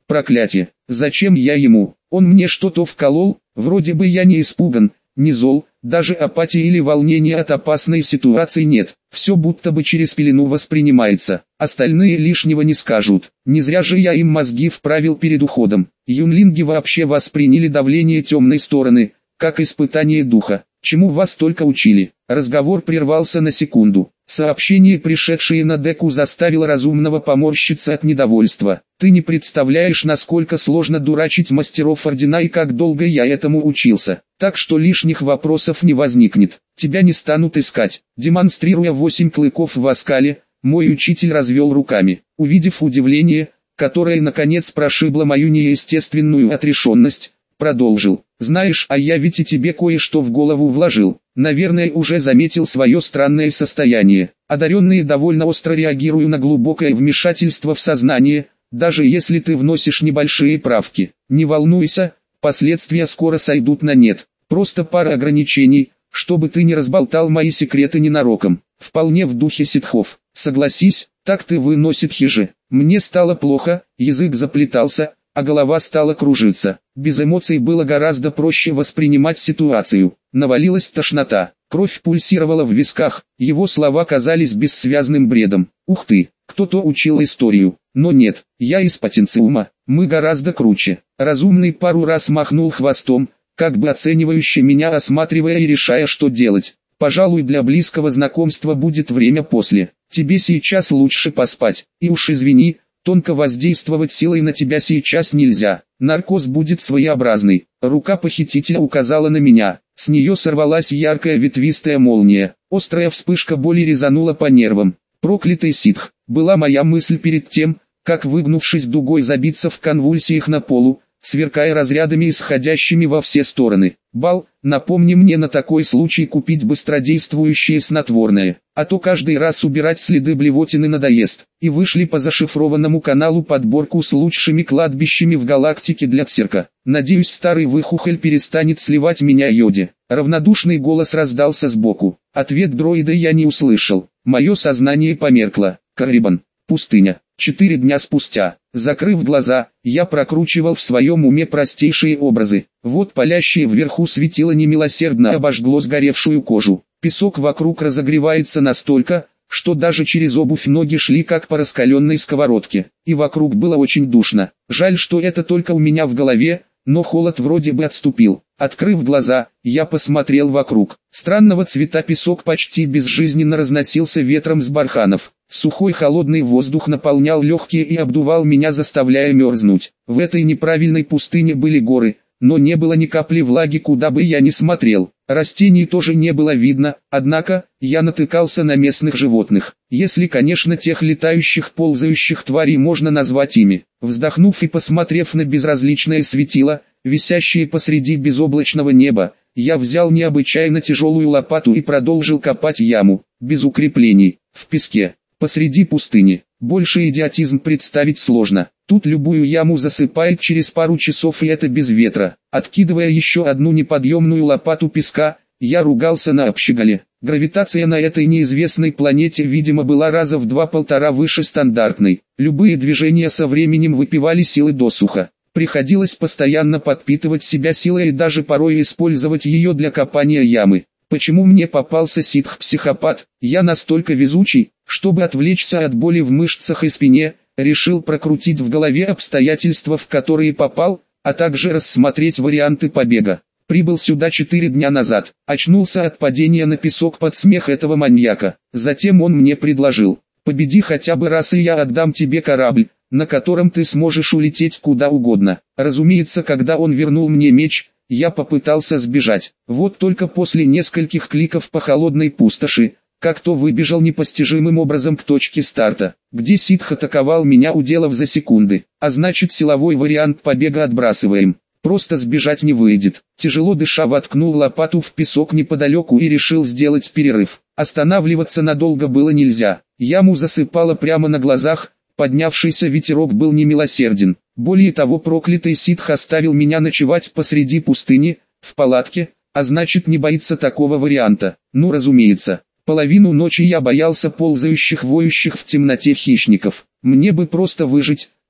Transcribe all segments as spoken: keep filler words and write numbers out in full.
Проклятие, зачем я ему? Он мне что-то вколол, вроде бы я не испуган, не зол, даже апатии или волнения от опасной ситуации нет. Все будто бы через пелену воспринимается, остальные лишнего не скажут. Не зря же я им мозги вправил перед уходом. Юнлинги вообще восприняли давление темной стороны, как испытание духа. Чему вас только учили? Разговор прервался на секунду. Сообщение, пришедшее на деку, заставило разумного поморщиться от недовольства. Ты не представляешь, насколько сложно дурачить мастеров ордена и как долго я этому учился. Так что лишних вопросов не возникнет. Тебя не станут искать. Демонстрируя восемь клыков в оскале, мой учитель развел руками. Увидев удивление, которое наконец прошибло мою неестественную отрешенность, продолжил. Знаешь, а я ведь и тебе кое-что в голову вложил. Наверное, уже заметил свое странное состояние. Одаренные довольно остро реагируют на глубокое вмешательство в сознание, даже если ты вносишь небольшие правки. Не волнуйся, последствия скоро сойдут на нет. Просто пара ограничений, чтобы ты не разболтал мои секреты ненароком. Вполне в духе ситхов. Согласись, так ты выносит хиже. Мне стало плохо, язык заплетался, а голова стала кружиться. Без эмоций было гораздо проще воспринимать ситуацию. Навалилась тошнота, кровь пульсировала в висках, его слова казались бессвязным бредом. Ух ты, кто-то учил историю, но нет, я из патенциума, мы гораздо круче. Разумный пару раз махнул хвостом, как бы оценивающе меня осматривая и решая, что делать. Пожалуй, для близкого знакомства будет время после. Тебе сейчас лучше поспать, и уж извини, тонко воздействовать силой на тебя сейчас нельзя. Наркоз будет своеобразный. Рука похитителя указала на меня. С нее сорвалась яркая ветвистая молния. Острая вспышка боли резанула по нервам. Проклятый ситх. Была моя мысль перед тем, как, выгнувшись дугой, забиться в конвульсиях на полу, сверкая разрядами, исходящими во все стороны. Бал, напомни мне на такой случай купить быстродействующее снотворное, а то каждый раз убирать следы блевотины надоест. И вышли по зашифрованному каналу подборку с лучшими кладбищами в галактике для цирка. Надеюсь, старый выхухоль перестанет сливать меня йоде. Равнодушный голос раздался сбоку. Ответ дроида я не услышал. Мое сознание померкло. Карибан. Пустыня. Четыре дня спустя, закрыв глаза, я прокручивал в своем уме простейшие образы. Вот палящее вверху светило немилосердно обожгло сгоревшую кожу. Песок вокруг разогревается настолько, что даже через обувь ноги шли как по раскаленной сковородке. И вокруг было очень душно. Жаль, что это только у меня в голове, но холод вроде бы отступил. Открыв глаза, я посмотрел вокруг. Странного цвета песок почти безжизненно разносился ветром с барханов. Сухой холодный воздух наполнял легкие и обдувал меня, заставляя мерзнуть. В этой неправильной пустыне были горы, но не было ни капли влаги, куда бы я ни смотрел. Растений тоже не было видно, однако, я натыкался на местных животных. Если, конечно, тех летающих ползающих тварей можно назвать ими. Вздохнув и посмотрев на безразличное светило, висящее посреди безоблачного неба, я взял необычайно тяжелую лопату и продолжил копать яму, без укреплений, в песке. Посреди пустыни. Больше идиотизм представить сложно. Тут любую яму засыпает через пару часов, и это без ветра. Откидывая еще одну неподъемную лопату песка, я ругался на общеголе. Гравитация на этой неизвестной планете, видимо, была раза в два-полтора выше стандартной. Любые движения со временем выпивали силы досуха. Приходилось постоянно подпитывать себя силой и даже порой использовать ее для копания ямы. Почему мне попался ситх-психопат? Я настолько везучий, чтобы отвлечься от боли в мышцах и спине, решил прокрутить в голове обстоятельства, в которые попал, а также рассмотреть варианты побега. Прибыл сюда четыре дня назад, очнулся от падения на песок под смех этого маньяка. Затем он мне предложил: победи хотя бы раз, и я отдам тебе корабль, на котором ты сможешь улететь куда угодно. Разумеется, когда он вернул мне меч, я попытался сбежать. Вот только после нескольких кликов по холодной пустоши, как то выбежал непостижимым образом к точке старта, где ситх атаковал меня, уделав за секунды. А значит, силовой вариант побега отбрасываем. Просто сбежать не выйдет. Тяжело дыша, воткнул лопату в песок неподалеку и решил сделать перерыв. Останавливаться надолго было нельзя. Яму засыпало прямо на глазах, поднявшийся ветерок был немилосерден. Более того, проклятый ситх оставил меня ночевать посреди пустыни, в палатке, а значит, не боится такого варианта. Ну, разумеется. Половину ночи я боялся ползающих, воющих в темноте хищников. Мне бы просто выжить,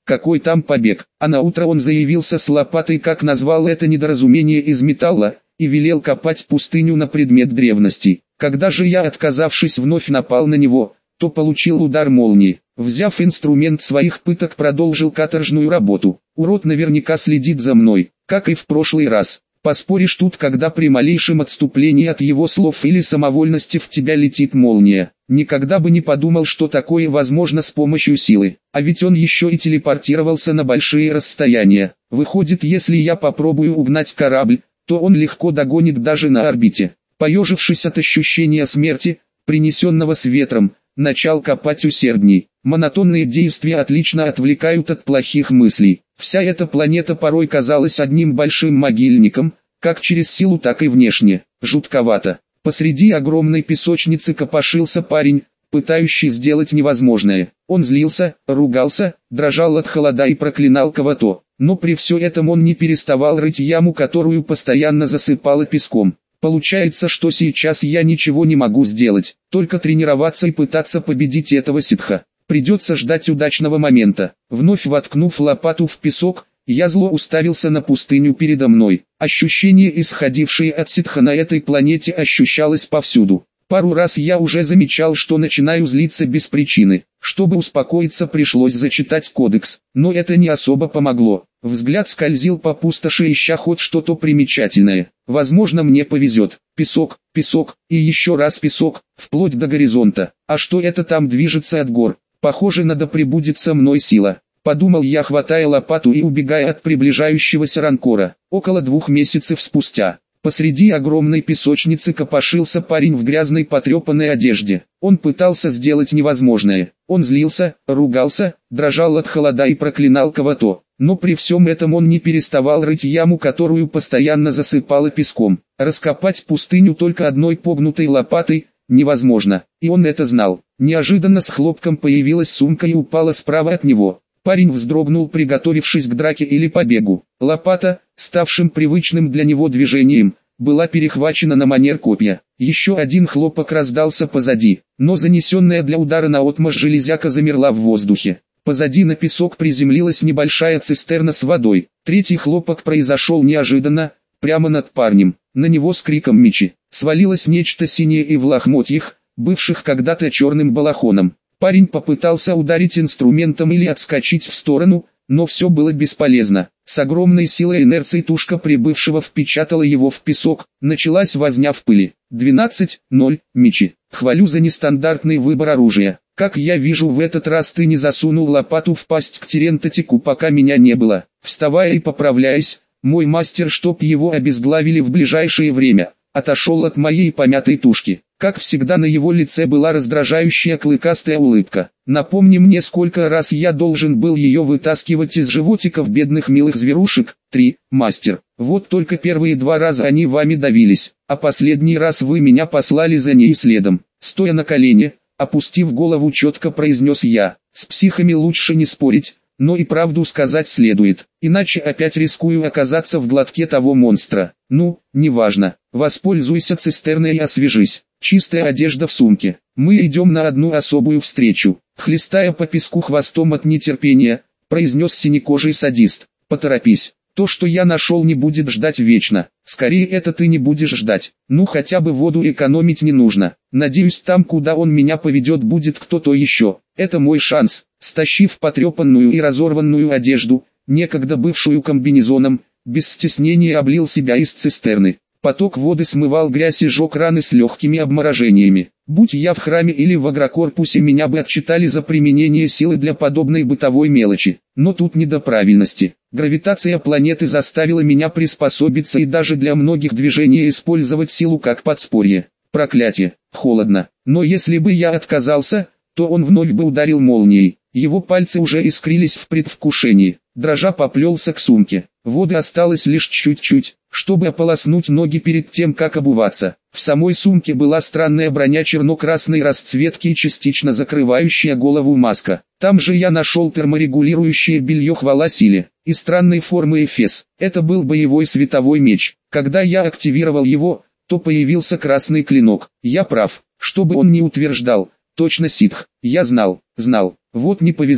Какой там побег? А на утро он заявился с лопатой, как назвал это недоразумение, из металла, и велел копать пустыню на предмет древностей. Когда же я, отказавшись, вновь напал на него, то получил удар молнии. Взяв инструмент своих пыток, продолжил каторжную работу. Урод наверняка следит за мной, как и в прошлый раз. Поспоришь тут, когда при малейшем отступлении от его слов или самовольности в тебя летит молния. Никогда бы не подумал, что такое возможно с помощью силы. А ведь он еще и телепортировался на большие расстояния. Выходит, если я попробую угнать корабль, то он легко догонит даже на орбите. Поежившись от ощущения смерти, принесенного с ветром, начал копать усердней. Монотонные действия отлично отвлекают от плохих мыслей. Вся эта планета порой казалась одним большим могильником, как через силу, так и внешне. Жутковато. Посреди огромной песочницы копошился парень, пытающий сделать невозможное. Он злился, ругался, дрожал от холода и проклинал кого-то. Но при всем этом он не переставал рыть яму, которую постоянно засыпало песком. Получается, что сейчас я ничего не могу сделать, только тренироваться и пытаться победить этого ситха. Придется ждать удачного момента. Вновь воткнув лопату в песок, я зло уставился на пустыню передо мной. Ощущение, исходившее от ситха на этой планете, ощущалось повсюду. Пару раз я уже замечал, что начинаю злиться без причины. Чтобы успокоиться, пришлось зачитать кодекс, но это не особо помогло. Взгляд скользил по пустоши, ища хоть что-то примечательное. Возможно, мне повезет. Песок, песок и еще раз песок, вплоть до горизонта. А что это там движется от гор? Похоже, надо прибудет со мной сила. Подумал я, хватая лопату и убегая от приближающегося ранкора. Около двух месяцев спустя. Посреди огромной песочницы копошился парень в грязной потрепанной одежде. Он пытался сделать невозможное. Он злился, ругался, дрожал от холода и проклинал кого-то. Но при всем этом он не переставал рыть яму, которую постоянно засыпало песком. Раскопать пустыню только одной погнутой лопатой невозможно, и он это знал. Неожиданно с хлопком появилась сумка и упала справа от него. Парень вздрогнул, приготовившись к драке или побегу. Лопата, ставшим привычным для него движением, была перехвачена на манер копья. Еще один хлопок раздался позади, но занесенная для удара наотмашь железяка замерла в воздухе. Позади на песок приземлилась небольшая цистерна с водой. Третий хлопок произошел неожиданно, прямо над парнем. На него с криком мечи свалилось нечто синее и в лохмотьях, бывших когда-то черным балахоном. Парень попытался ударить инструментом или отскочить в сторону, но все было бесполезно. С огромной силой инерции тушка прибывшего впечатала его в песок, началась возня в пыли. двенадцать ноль, мечи. Хвалю за нестандартный выбор оружия. Как я вижу, в этот раз ты не засунул лопату в пасть к Терентатику, пока меня не было. Вставая и поправляясь, мой мастер, чтоб его обезглавили в ближайшее время, отошел от моей помятой тушки. Как всегда, на его лице была раздражающая клыкастая улыбка. Напомни мне, сколько раз я должен был ее вытаскивать из животиков бедных милых зверушек. Три, мастер. Вот только первые два раза они вами давились, а последний раз вы меня послали за ней следом. Стоя на колене, опустив голову, четко произнес я: с психами лучше не спорить, но и правду сказать следует, иначе опять рискую оказаться в глотке того монстра. Ну, неважно, воспользуйся цистерной и освежись. Чистая одежда в сумке. Мы идем на одну особую встречу. Хлестая по песку хвостом от нетерпения, произнес синекожий садист. Поторопись. То, что я нашел, не будет ждать вечно. Скорее, это ты не будешь ждать. Ну, хотя бы воду экономить не нужно. Надеюсь, там, куда он меня поведет, будет кто-то еще. Это мой шанс. Стащив потрепанную и разорванную одежду, некогда бывшую комбинезоном, без стеснения облил себя из цистерны. Поток воды смывал грязь и жег раны с легкими обморожениями. Будь я в храме или в агрокорпусе, меня бы отчитали за применение силы для подобной бытовой мелочи. Но тут не до правильности. Гравитация планеты заставила меня приспособиться и даже для многих движений использовать силу как подспорье. Проклятие, холодно. Но если бы я отказался, то он вновь бы ударил молнией. Его пальцы уже искрились в предвкушении. Дрожа поплелся к сумке. Воды осталось лишь чуть-чуть, чтобы ополоснуть ноги перед тем, как обуваться. В самой сумке была странная броня черно-красной расцветки и частично закрывающая голову маска. Там же я нашел терморегулирующее белье, хвала силе, и странной формы эфес. Это был боевой световой меч. Когда я активировал его, то появился красный клинок. Я прав, что бы он ни утверждал, точно ситх. Я знал, знал. Вот не повезло.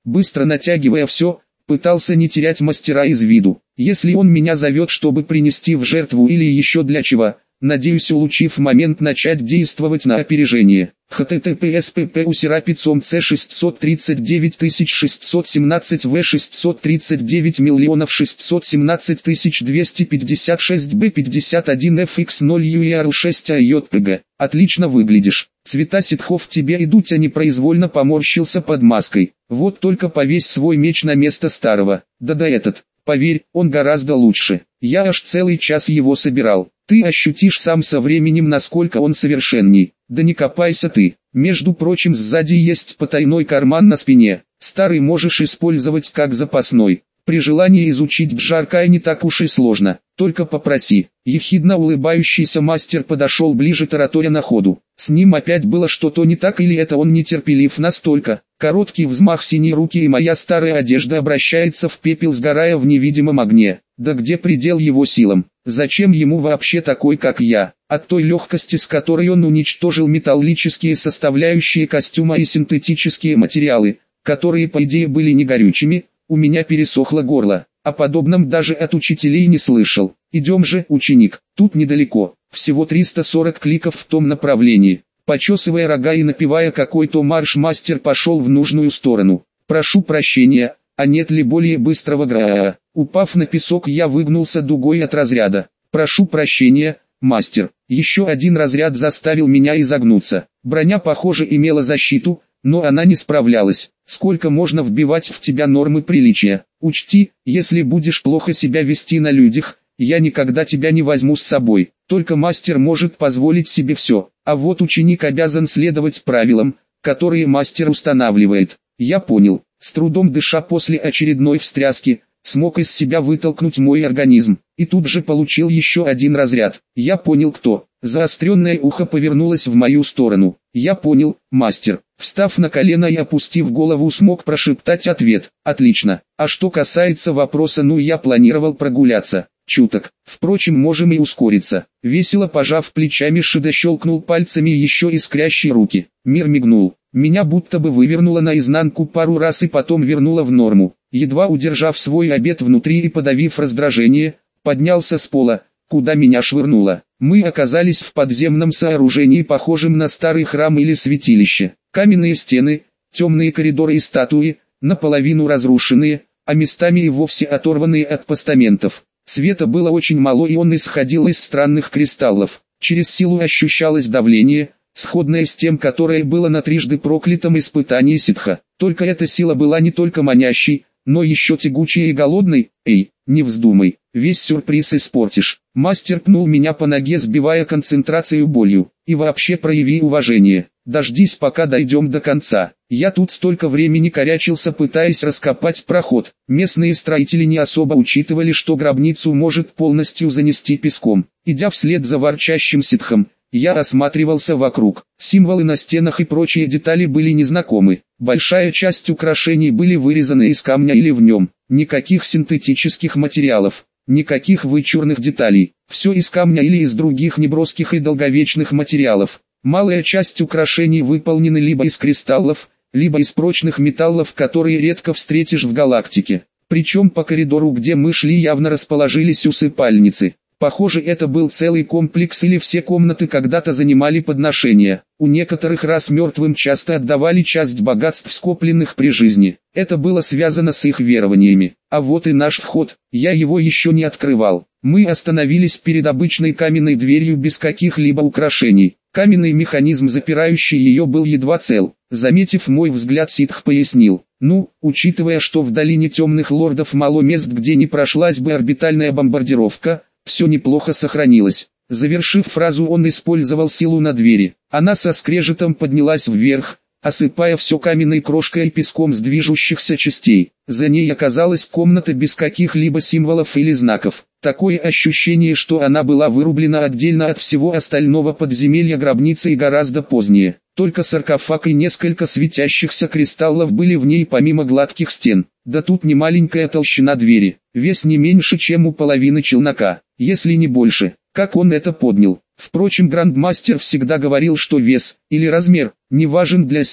быстро натягивая все, пытался не терять мастера из виду. Если он меня зовет, чтобы принести в жертву или еще для чего, надеюсь, улучив момент, начать действовать на опережение. https pp усерапицом c шестьсот тридцать девять тысяч шестьсот семнадцать в шестьсот тридцать девять миллионов шестьсот семнадцать тысяч двести пятьдесят шесть b пятьдесят один эф икс ноль ю эр шесть а j p g. Отлично выглядишь. Цвета ситхов тебе идут, а непроизвольно поморщился под маской. Вот только повесь свой меч на место старого. Да-да этот, поверь, он гораздо лучше. Я аж целый час его собирал. Ты ощутишь сам со временем, насколько он совершенней. Да не копайся ты. Между прочим, сзади есть потайной карман на спине. Старый можешь использовать как запасной. При желании изучить Джаркай не так уж и сложно. Только попроси. Ехидно улыбающийся мастер подошел ближе, тараторя на ходу. С ним опять было что-то не так, или это он нетерпелив настолько. Короткий взмах синей руки, и моя старая одежда обращается в пепел, сгорая в невидимом огне. Да где предел его силам? Зачем ему вообще такой, как я? От той легкости, с которой он уничтожил металлические составляющие костюма и синтетические материалы, которые по идее были не горючими, у меня пересохло горло. О подобном даже от учителей не слышал. Идем же, ученик, тут недалеко, всего триста сорок кликов в том направлении. Почесывая рога и напевая какой-то марш, мастер пошел в нужную сторону. Прошу прощения, а нет ли более быстрого граа? Упав на песок, я выгнулся дугой от разряда. Прошу прощения, мастер. Еще один разряд заставил меня изогнуться. Броня, похоже, имела защиту, но она не справлялась. Сколько можно вбивать в тебя нормы приличия? Учти, если будешь плохо себя вести на людях, я никогда тебя не возьму с собой. Только мастер может позволить себе все, а вот ученик обязан следовать правилам, которые мастер устанавливает. Я понял. С трудом дыша после очередной встряски, смог из себя вытолкнуть мой организм, и тут же получил еще один разряд. Я понял, кто. Заостренное ухо повернулось в мою сторону. Я понял, мастер. Встав на колено и опустив голову, смог прошептать ответ. Отлично. А что касается вопроса, ну я планировал прогуляться. Чуток. Впрочем, можем и ускориться. Весело пожав плечами, Шида щелкнул пальцами еще искрящие руки. Мир мигнул. Меня будто бы вывернуло наизнанку пару раз и потом вернуло в норму. Едва удержав свой обед внутри и подавив раздражение, поднялся с пола, куда меня швырнуло. Мы оказались в подземном сооружении, похожем на старый храм или святилище. Каменные стены, темные коридоры и статуи, наполовину разрушенные, а местами и вовсе оторванные от постаментов. Света было очень мало, и он исходил из странных кристаллов. Через силу ощущалось давление, сходное с тем, которое было на трижды проклятом испытании ситха. Только эта сила была не только манящей, но еще тягучей и голодной. Эй, не вздумай, весь сюрприз испортишь. Мастер пнул меня по ноге, сбивая концентрацию болью. И вообще прояви уважение. Дождись, пока дойдем до конца. Я тут столько времени корячился, пытаясь раскопать проход. Местные строители не особо учитывали, что гробницу может полностью занести песком. Идя вслед за ворчащим ситхом, я осматривался вокруг. Символы на стенах и прочие детали были незнакомы. Большая часть украшений были вырезаны из камня или в нем. Никаких синтетических материалов, никаких вычурных деталей. Все из камня или из других неброских и долговечных материалов. Малая часть украшений выполнены либо из кристаллов, либо из прочных металлов, которые редко встретишь в галактике. Причем по коридору, где мы шли, явно расположились усыпальницы. Похоже, это был целый комплекс, или все комнаты когда-то занимали подношения. У некоторых рас мертвым часто отдавали часть богатств, скопленных при жизни. Это было связано с их верованиями. А вот и наш вход. Я его еще не открывал. Мы остановились перед обычной каменной дверью без каких-либо украшений. Каменный механизм, запирающий ее, был едва цел. Заметив мой взгляд, ситх пояснил. Ну, учитывая, что в долине темных лордов мало мест, где не прошлась бы орбитальная бомбардировка, все неплохо сохранилось. Завершив фразу, он использовал силу на двери. Она со скрежетом поднялась вверх, осыпая все каменной крошкой и песком с движущихся частей. За ней оказалась комната без каких-либо символов или знаков. Такое ощущение, что она была вырублена отдельно от всего остального подземелья гробницы и гораздо позднее. Только саркофаг и несколько светящихся кристаллов были в ней помимо гладких стен. Да тут не маленькая толщина двери, вес не меньше, чем у половины челнока, если не больше. Как он это поднял? Впрочем, грандмастер всегда говорил, что вес, или размер, не важен для силы.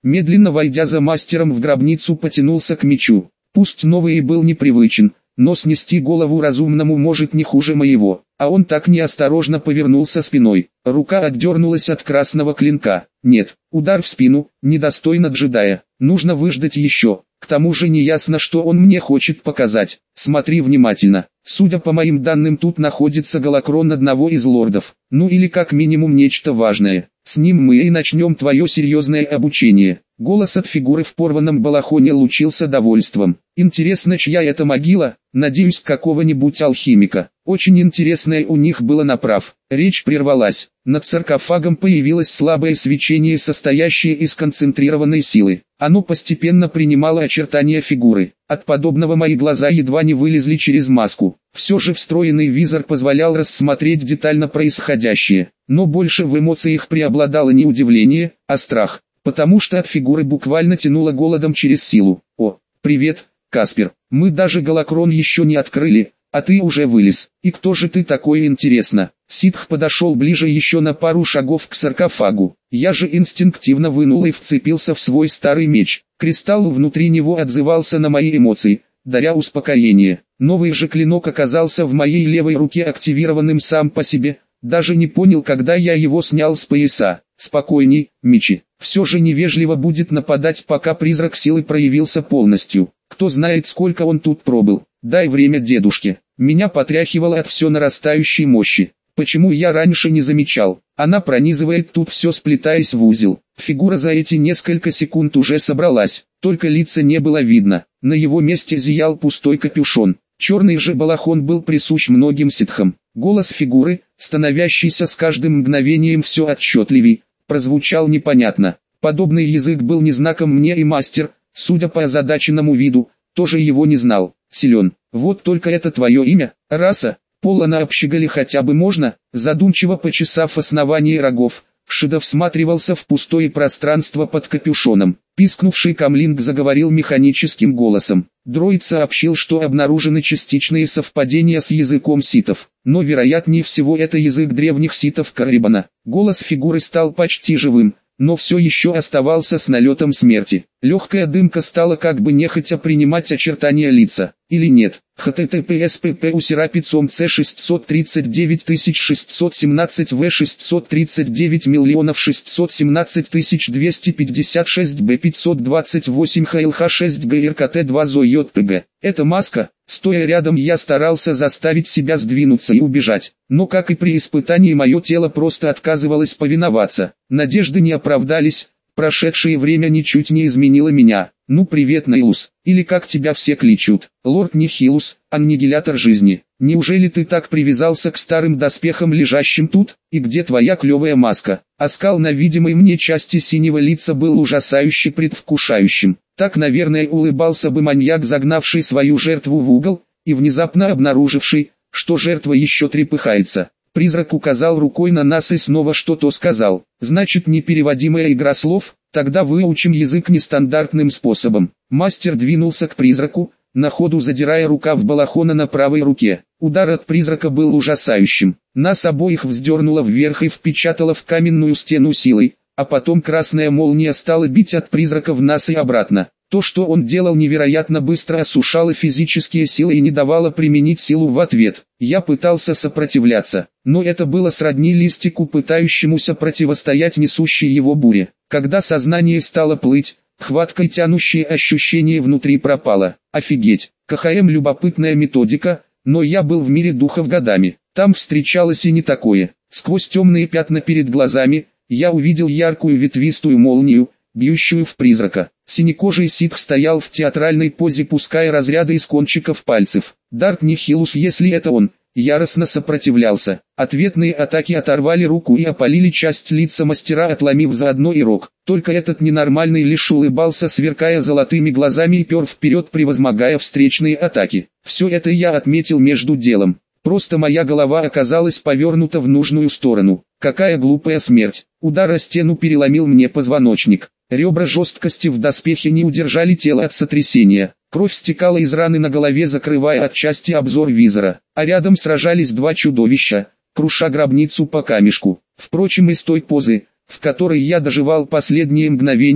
медленно войдя за мастером в гробницу, потянулся к мечу. Пусть новый и был непривычен, но снести голову разумному может не хуже моего. А он так неосторожно повернулся спиной. Рука отдернулась от красного клинка. Нет, удар в спину, недостойно джедая. Нужно выждать еще. К тому же неясно, что он мне хочет показать. Смотри внимательно. Судя по моим данным, тут находится голокрон одного из лордов. Ну или как минимум нечто важное. С ним мы и начнем твое серьезное обучение. Голос от фигуры в порванном балахоне лучился довольством. Интересно, чья это могила? Надеюсь, какого-нибудь алхимика. Очень интересное у них было направ. Речь прервалась. Над саркофагом появилось слабое свечение, состоящее из концентрированной силы. Оно постепенно принимало очертания фигуры. От подобного мои глаза едва не вылезли через маску. Все же встроенный визор позволял рассмотреть детально происходящее. Но больше в эмоциях преобладало не удивление, а страх. Потому что от фигуры буквально тянуло голодом через силу. О, привет, Каспер. Мы даже голокрон еще не открыли, а ты уже вылез. И кто же ты такой, интересно? Ситх подошел ближе еще на пару шагов к саркофагу. Я же инстинктивно вынул и вцепился в свой старый меч. Кристалл внутри него отзывался на мои эмоции, даря успокоение. Новый же клинок оказался в моей левой руке активированным сам по себе. Даже не понял, когда я его снял с пояса. Спокойней, Мичи. Все же невежливо будет нападать, пока призрак силы проявился полностью. Кто знает, сколько он тут пробыл. Дай время дедушке. Меня потряхивало от все нарастающей мощи. Почему я раньше не замечал? Она пронизывает тут все, сплетаясь в узел. Фигура за эти несколько секунд уже собралась. Только лица не было видно. На его месте зиял пустой капюшон. Черный же балахон был присущ многим ситхам. Голос фигуры, становящийся с каждым мгновением все отчетливей, прозвучал непонятно. Подобный язык был незнаком мне, и мастер, судя по озадаченному виду, тоже его не знал. Силен. Вот только это твое имя, раса, пол, на общеголе хотя бы можно? Задумчиво почесав основание рогов, Шида всматривался в пустое пространство под капюшоном. Пискнувший камлинг заговорил механическим голосом. Дроид сообщил, что обнаружены частичные совпадения с языком ситов, но вероятнее всего это язык древних ситов Каррибана. Голос фигуры стал почти живым, но все еще оставался с налетом смерти. Легкая дымка стала как бы нехотя принимать очертания лица. Или нет? https pp usera c шестьсот тридцать девять тысяч шестьсот семнадцать в шестьсот тридцать девять миллионов шестьсот семнадцать тысяч двести пятьдесят шесть б пятьсот двадцать восемь hlh шесть grkt два зоётпг. Это маска? Стоя рядом, я старался заставить себя сдвинуться и убежать. Но как и при испытании, мое тело просто отказывалось повиноваться. Надежды не оправдались. Прошедшее время ничуть не изменило меня. Ну привет, Нейлус, или как тебя все кличут, лорд Нихилус, аннигилятор жизни. Неужели ты так привязался к старым доспехам, лежащим тут? И где твоя клевая маска? Оскал на видимой мне части синего лица был ужасающе предвкушающим. Так, наверное, улыбался бы маньяк, загнавший свою жертву в угол, и внезапно обнаруживший, что жертва еще трепыхается. Призрак указал рукой на нас и снова что-то сказал. Значит, непереводимая игра слов? Тогда выучим язык нестандартным способом. Мастер двинулся к призраку, на ходу задирая рукав балахона на правой руке. Удар от призрака был ужасающим. Нас обоих вздернуло вверх и впечатало в каменную стену силой, а потом красная молния стала бить от призрака в нас и обратно. То, что он делал, невероятно быстро осушало физические силы и не давало применить силу в ответ. Я пытался сопротивляться, но это было сродни листику, пытающемуся противостоять несущей его буре. Когда сознание стало плыть, хваткой тянущее ощущение внутри пропало. Офигеть, КХМ любопытная методика, но я был в мире духов годами. Там встречалось и не такое. Сквозь темные пятна перед глазами, я увидел яркую ветвистую молнию, бьющую в призрака. Синекожий ситх стоял в театральной позе, пуская разряды из кончиков пальцев. Дарт Нихилус, если это он, яростно сопротивлялся. Ответные атаки оторвали руку и опалили часть лица мастера, отломив заодно и рог. Только этот ненормальный лишь улыбался, сверкая золотыми глазами, и пер вперед, превозмогая встречные атаки. Все это я отметил между делом. Просто моя голова оказалась повернута в нужную сторону. Какая глупая смерть. Удар о стену переломил мне позвоночник. Ребра жесткости в доспехе не удержали тело от сотрясения. Кровь стекала из раны на голове, закрывая отчасти обзор визора. А рядом сражались два чудовища, круша гробницу по камешку. Впрочем, из той позы, в которой я доживал последние мгновения,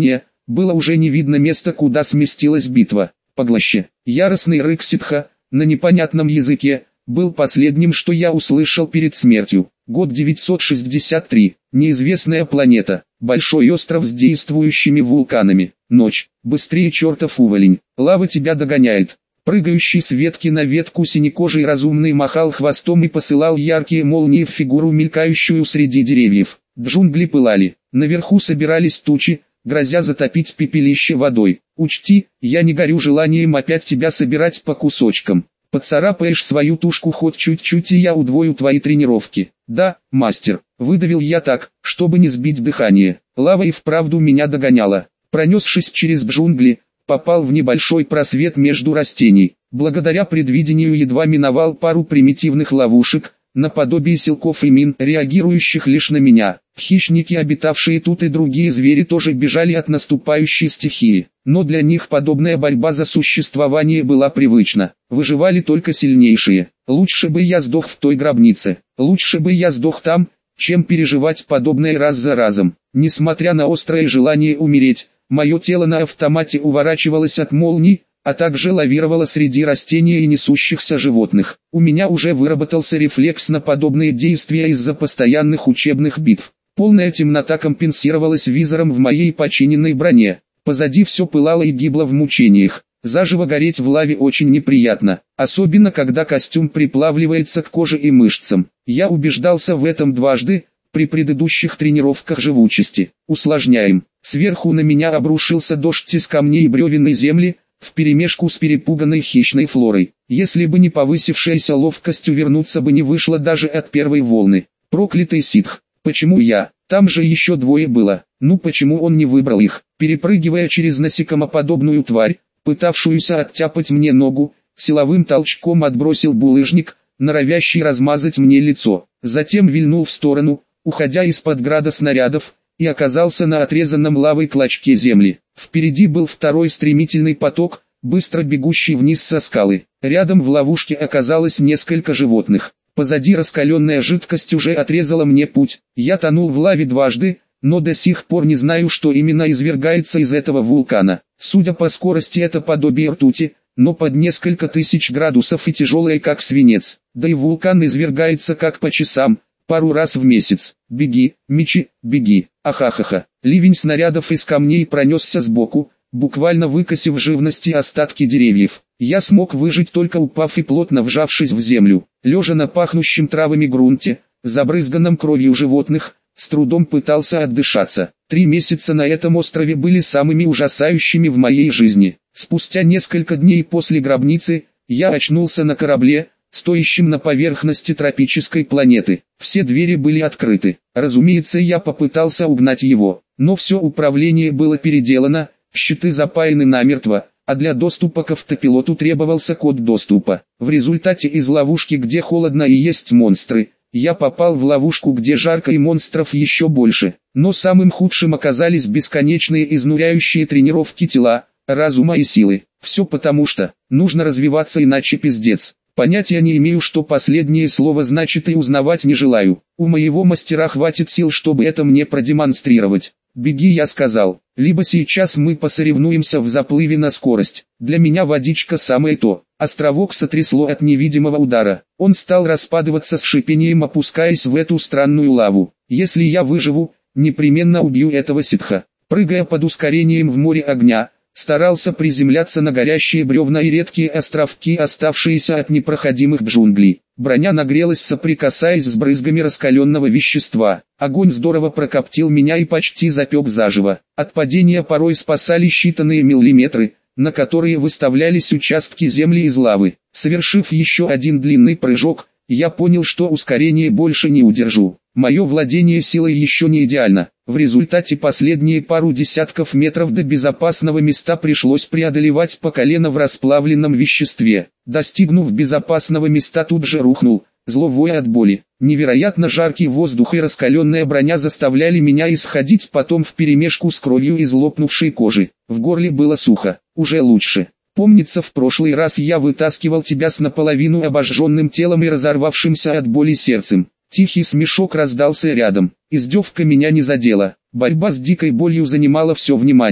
Было уже не видно места, куда сместилась битва. Поглаще. Яростный рык ситха, на непонятном языке, был последним, что я услышал перед смертью. Год девятьсот шестьдесят три. Неизвестная планета. Большой остров с действующими вулканами. Ночь. Быстрее чертов уволень. Лава тебя догоняет. Прыгающий с ветки на ветку синекожий разумный махал хвостом и посылал яркие молнии в фигуру, мелькающую среди деревьев. Джунгли пылали. Наверху собирались тучи, грозя затопить пепелище водой. Учти, я не горю желанием опять тебя собирать по кусочкам. Поцарапаешь свою тушку хоть чуть-чуть, и я удвою твои тренировки. Да, мастер, выдавил я так, чтобы не сбить дыхание. Лава и вправду меня догоняла. Пронесшись через джунгли, попал в небольшой просвет между растений. Благодаря предвидению едва миновал пару примитивных ловушек, наподобие силков и мин, реагирующих лишь на меня. Хищники, обитавшие тут, и другие звери тоже бежали от наступающей стихии. Но для них подобная борьба за существование была привычна. Выживали только сильнейшие. Лучше бы я сдох в той гробнице. Лучше бы я сдох там, чем переживать подобное раз за разом. Несмотря на острое желание умереть, мое тело на автомате уворачивалось от молний, а также лавировало среди растений и несущихся животных. У меня уже выработался рефлекс на подобные действия из-за постоянных учебных битв. Полная темнота компенсировалась визором в моей починенной броне. Позади все пылало и гибло в мучениях. Заживо гореть в лаве очень неприятно, особенно когда костюм приплавливается к коже и мышцам. Я убеждался в этом дважды, при предыдущих тренировках живучести. Усложняем. Сверху на меня обрушился дождь из камней и бревен и земли, вперемешку с перепуганной хищной флорой. Если бы не повысившаяся ловкость, увернуться бы не вышло даже от первой волны. Проклятый ситх. Почему я? Там же еще двое было. Ну почему он не выбрал их? Перепрыгивая через насекомоподобную тварь, пытавшуюся оттяпать мне ногу, силовым толчком отбросил булыжник, норовящий размазать мне лицо. Затем вильнул в сторону, уходя из-под града снарядов, и оказался на отрезанном лавой клочке земли. Впереди был второй стремительный поток, быстро бегущий вниз со скалы. Рядом в ловушке оказалось несколько животных. Позади раскаленная жидкость уже отрезала мне путь. Я тонул в лаве дважды, но до сих пор не знаю, что именно извергается из этого вулкана. Судя по скорости, это подобие ртути, но под несколько тысяч градусов и тяжелое как свинец. Да и вулкан извергается как по часам, пару раз в месяц. Беги, Мичи, беги. Ахахаха. Ливень снарядов из камней пронесся сбоку, буквально выкосив живности остатки деревьев. Я смог выжить, только упав и плотно вжавшись в землю. Лежа на пахнущем травами грунте, забрызганном кровью животных, с трудом пытался отдышаться. Три месяца на этом острове были самыми ужасающими в моей жизни. Спустя несколько дней после гробницы, я очнулся на корабле, стоящем на поверхности тропической планеты. Все двери были открыты. Разумеется, я попытался угнать его, но все управление было переделано, щиты запаяны намертво, а для доступа к автопилоту требовался код доступа. В результате из ловушки, где холодно и есть монстры, я попал в ловушку, где жарко и монстров еще больше. Но самым худшим оказались бесконечные изнуряющие тренировки тела, разума и силы. Все потому что нужно развиваться, иначе пиздец. Понятия не имею, что последнее слово значит, и узнавать не желаю. У моего мастера хватит сил, чтобы это мне продемонстрировать. «Беги», я сказал. Либо сейчас мы посоревнуемся в заплыве на скорость. Для меня водичка самое то. Островок сотрясло от невидимого удара. Он стал распадываться с шипением, опускаясь в эту странную лаву. Если я выживу, непременно убью этого ситха. Прыгая под ускорением в море огня, старался приземляться на горящие бревна и редкие островки, оставшиеся от непроходимых джунглей. Броня нагрелась, соприкасаясь с брызгами раскаленного вещества. Огонь здорово прокоптил меня и почти запек заживо. От падения порой спасали считанные миллиметры, на которые выставлялись участки земли из лавы. Совершив еще один длинный прыжок, я понял, что ускорение больше не удержу. Мое владение силой еще не идеально. В результате последние пару десятков метров до безопасного места пришлось преодолевать по колено в расплавленном веществе. Достигнув безопасного места, тут же рухнул, зло воя от боли. Невероятно жаркий воздух и раскаленная броня заставляли меня исходить потом вперемешку с кровью из лопнувшей кожи. В горле было сухо, уже лучше. Помнится, в прошлый раз я вытаскивал тебя с наполовину обожженным телом и разорвавшимся от боли сердцем. Тихий смешок раздался рядом. Издевка меня не задела. Борьба с дикой болью занимала все внимание.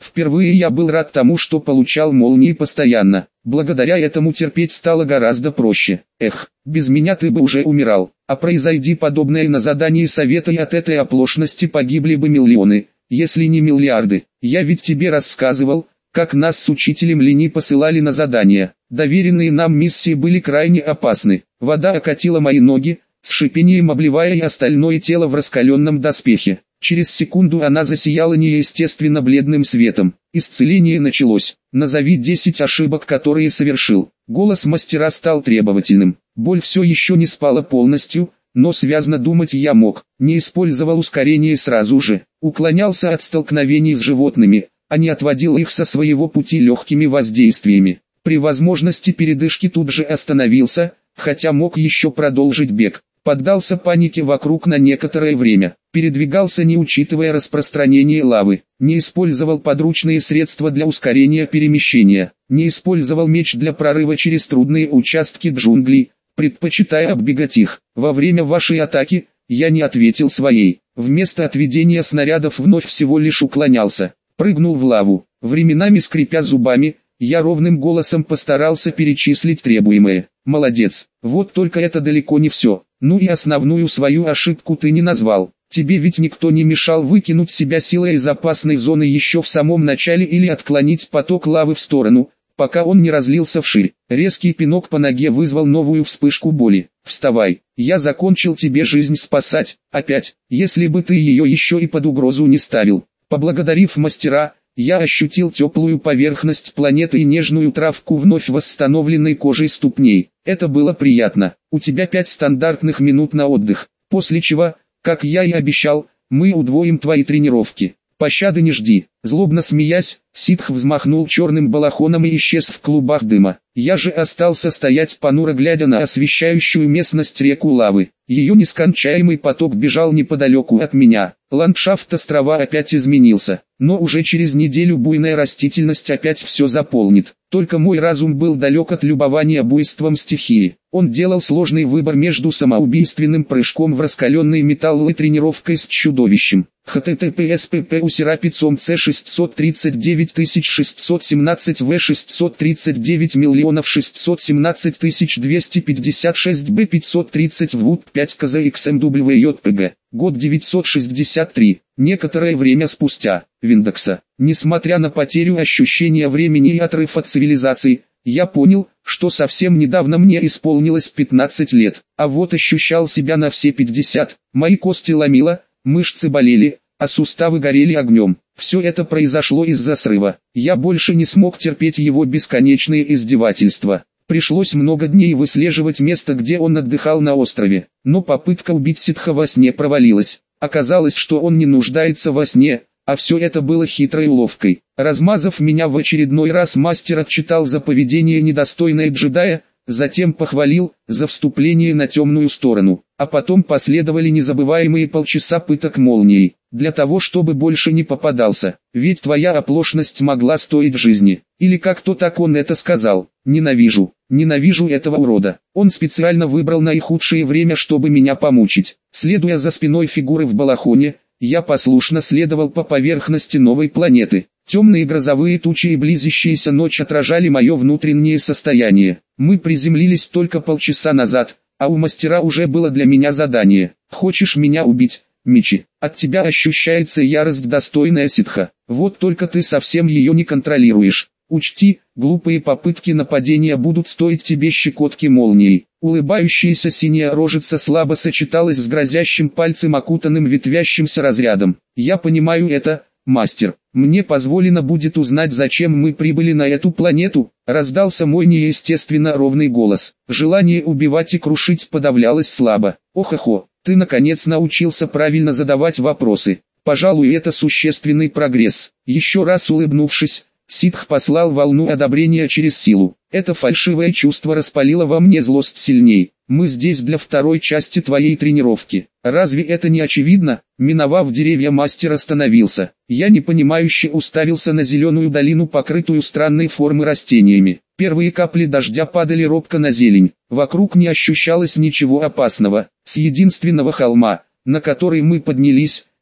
Впервые я был рад тому, что получал молнии постоянно. Благодаря этому терпеть стало гораздо проще. Эх, без меня ты бы уже умирал. А произойди подобное на задании совета, и от этой оплошности погибли бы миллионы, если не миллиарды. Я ведь тебе рассказывал, как нас с учителем Лени посылали на задания. Доверенные нам миссии были крайне опасны. Вода окатила мои ноги, с шипением обливая и остальное тело в раскаленном доспехе. Через секунду она засияла неестественно бледным светом. Исцеление началось. Назови десять ошибок, которые совершил. Голос мастера стал требовательным. Боль все еще не спала полностью, но связно думать я мог. Не использовал ускорение сразу же. Уклонялся от столкновений с животными, а не отводил их со своего пути легкими воздействиями. При возможности передышки тут же остановился, хотя мог еще продолжить бег. Поддался панике вокруг на некоторое время, передвигался не учитывая распространение лавы, не использовал подручные средства для ускорения перемещения, не использовал меч для прорыва через трудные участки джунглей, предпочитая оббегать их. Во время вашей атаки, я не ответил своей, вместо отведения снарядов вновь всего лишь уклонялся, прыгнул в лаву, временами скрипя зубами, я ровным голосом постарался перечислить требуемое. Молодец, вот только это далеко не все. Ну и основную свою ошибку ты не назвал. Тебе ведь никто не мешал выкинуть себя силой из опасной зоны еще в самом начале или отклонить поток лавы в сторону, пока он не разлился вширь. Резкий пинок по ноге вызвал новую вспышку боли. Вставай, я закончил тебе жизнь спасать. Опять, если бы ты ее еще и под угрозу не ставил. Поблагодарив мастера, я ощутил теплую поверхность планеты и нежную травку вновь восстановленной кожей ступней. Это было приятно. У тебя пять стандартных минут на отдых, после чего, как я и обещал, мы удвоим твои тренировки. Пощады не жди. Злобно смеясь, ситх взмахнул черным балахоном и исчез в клубах дыма. Я же остался стоять понуро, глядя на освещающую местность реку лавы. Ее нескончаемый поток бежал неподалеку от меня. Ландшафт острова опять изменился, но уже через неделю буйная растительность опять все заполнит. Только мой разум был далек от любования буйством стихии. Он делал сложный выбор между самоубийственным прыжком в раскаленный металл и тренировкой с чудовищем. https pp усерапицом c шестьсот тридцать девять тысяч шестьсот семнадцать в шестьсот тридцать девять миллионов шестьсот семнадцать тысяч двести пятьдесят шесть б пятьсот тридцать в вуд пять кзxmwyjpg. Год девятьсот шестьдесят три. Некоторое время спустя, Виндекса. Несмотря на потерю ощущения времени и отрыв от цивилизации, я понял, что совсем недавно мне исполнилось пятнадцать лет, а вот ощущал себя на все пятьдесят. Мои кости ломило, мышцы болели, а суставы горели огнем. Все это произошло из-за срыва. Я больше не смог терпеть его бесконечные издевательства. Пришлось много дней выслеживать место, где он отдыхал на острове. Но попытка убить ситха во сне провалилась. Оказалось, что он не нуждается во сне, а все это было хитрой уловкой. Размазав меня в очередной раз, мастер отчитал за поведение недостойное джедая, затем похвалил за вступление на темную сторону. А потом последовали незабываемые полчаса пыток молнией, для того чтобы больше не попадался, ведь твоя оплошность могла стоить жизни. Или как-то так он это сказал. Ненавижу, ненавижу этого урода. Он специально выбрал наихудшее время, чтобы меня помучить. Следуя за спиной фигуры в балахоне, я послушно следовал по поверхности новой планеты. Темные грозовые тучи и близящаяся ночь отражали мое внутреннее состояние. Мы приземлились только полчаса назад, а у мастера уже было для меня задание. Хочешь меня убить, Мичи? От тебя ощущается ярость, достойная ситха. Вот только ты совсем ее не контролируешь. Учти, глупые попытки нападения будут стоить тебе щекотки молнией. Улыбающаяся синяя рожица слабо сочеталась с грозящим пальцем, окутанным ветвящимся разрядом. Я понимаю это, мастер. Мне позволено будет узнать, зачем мы прибыли на эту планету. Раздался мой неестественно ровный голос. Желание убивать и крушить подавлялось слабо. Ох-охо, ты наконец научился правильно задавать вопросы. Пожалуй, это существенный прогресс. Еще раз улыбнувшись, ситх послал волну одобрения через силу. Это фальшивое чувство распалило во мне злость сильней. Мы здесь для второй части твоей тренировки. Разве это не очевидно? Миновав деревья, мастер остановился. Я непонимающе уставился на зеленую долину, покрытую странной формы растениями. Первые капли дождя падали робко на зелень. Вокруг не ощущалось ничего опасного. С единственного холма, на который мы поднялись,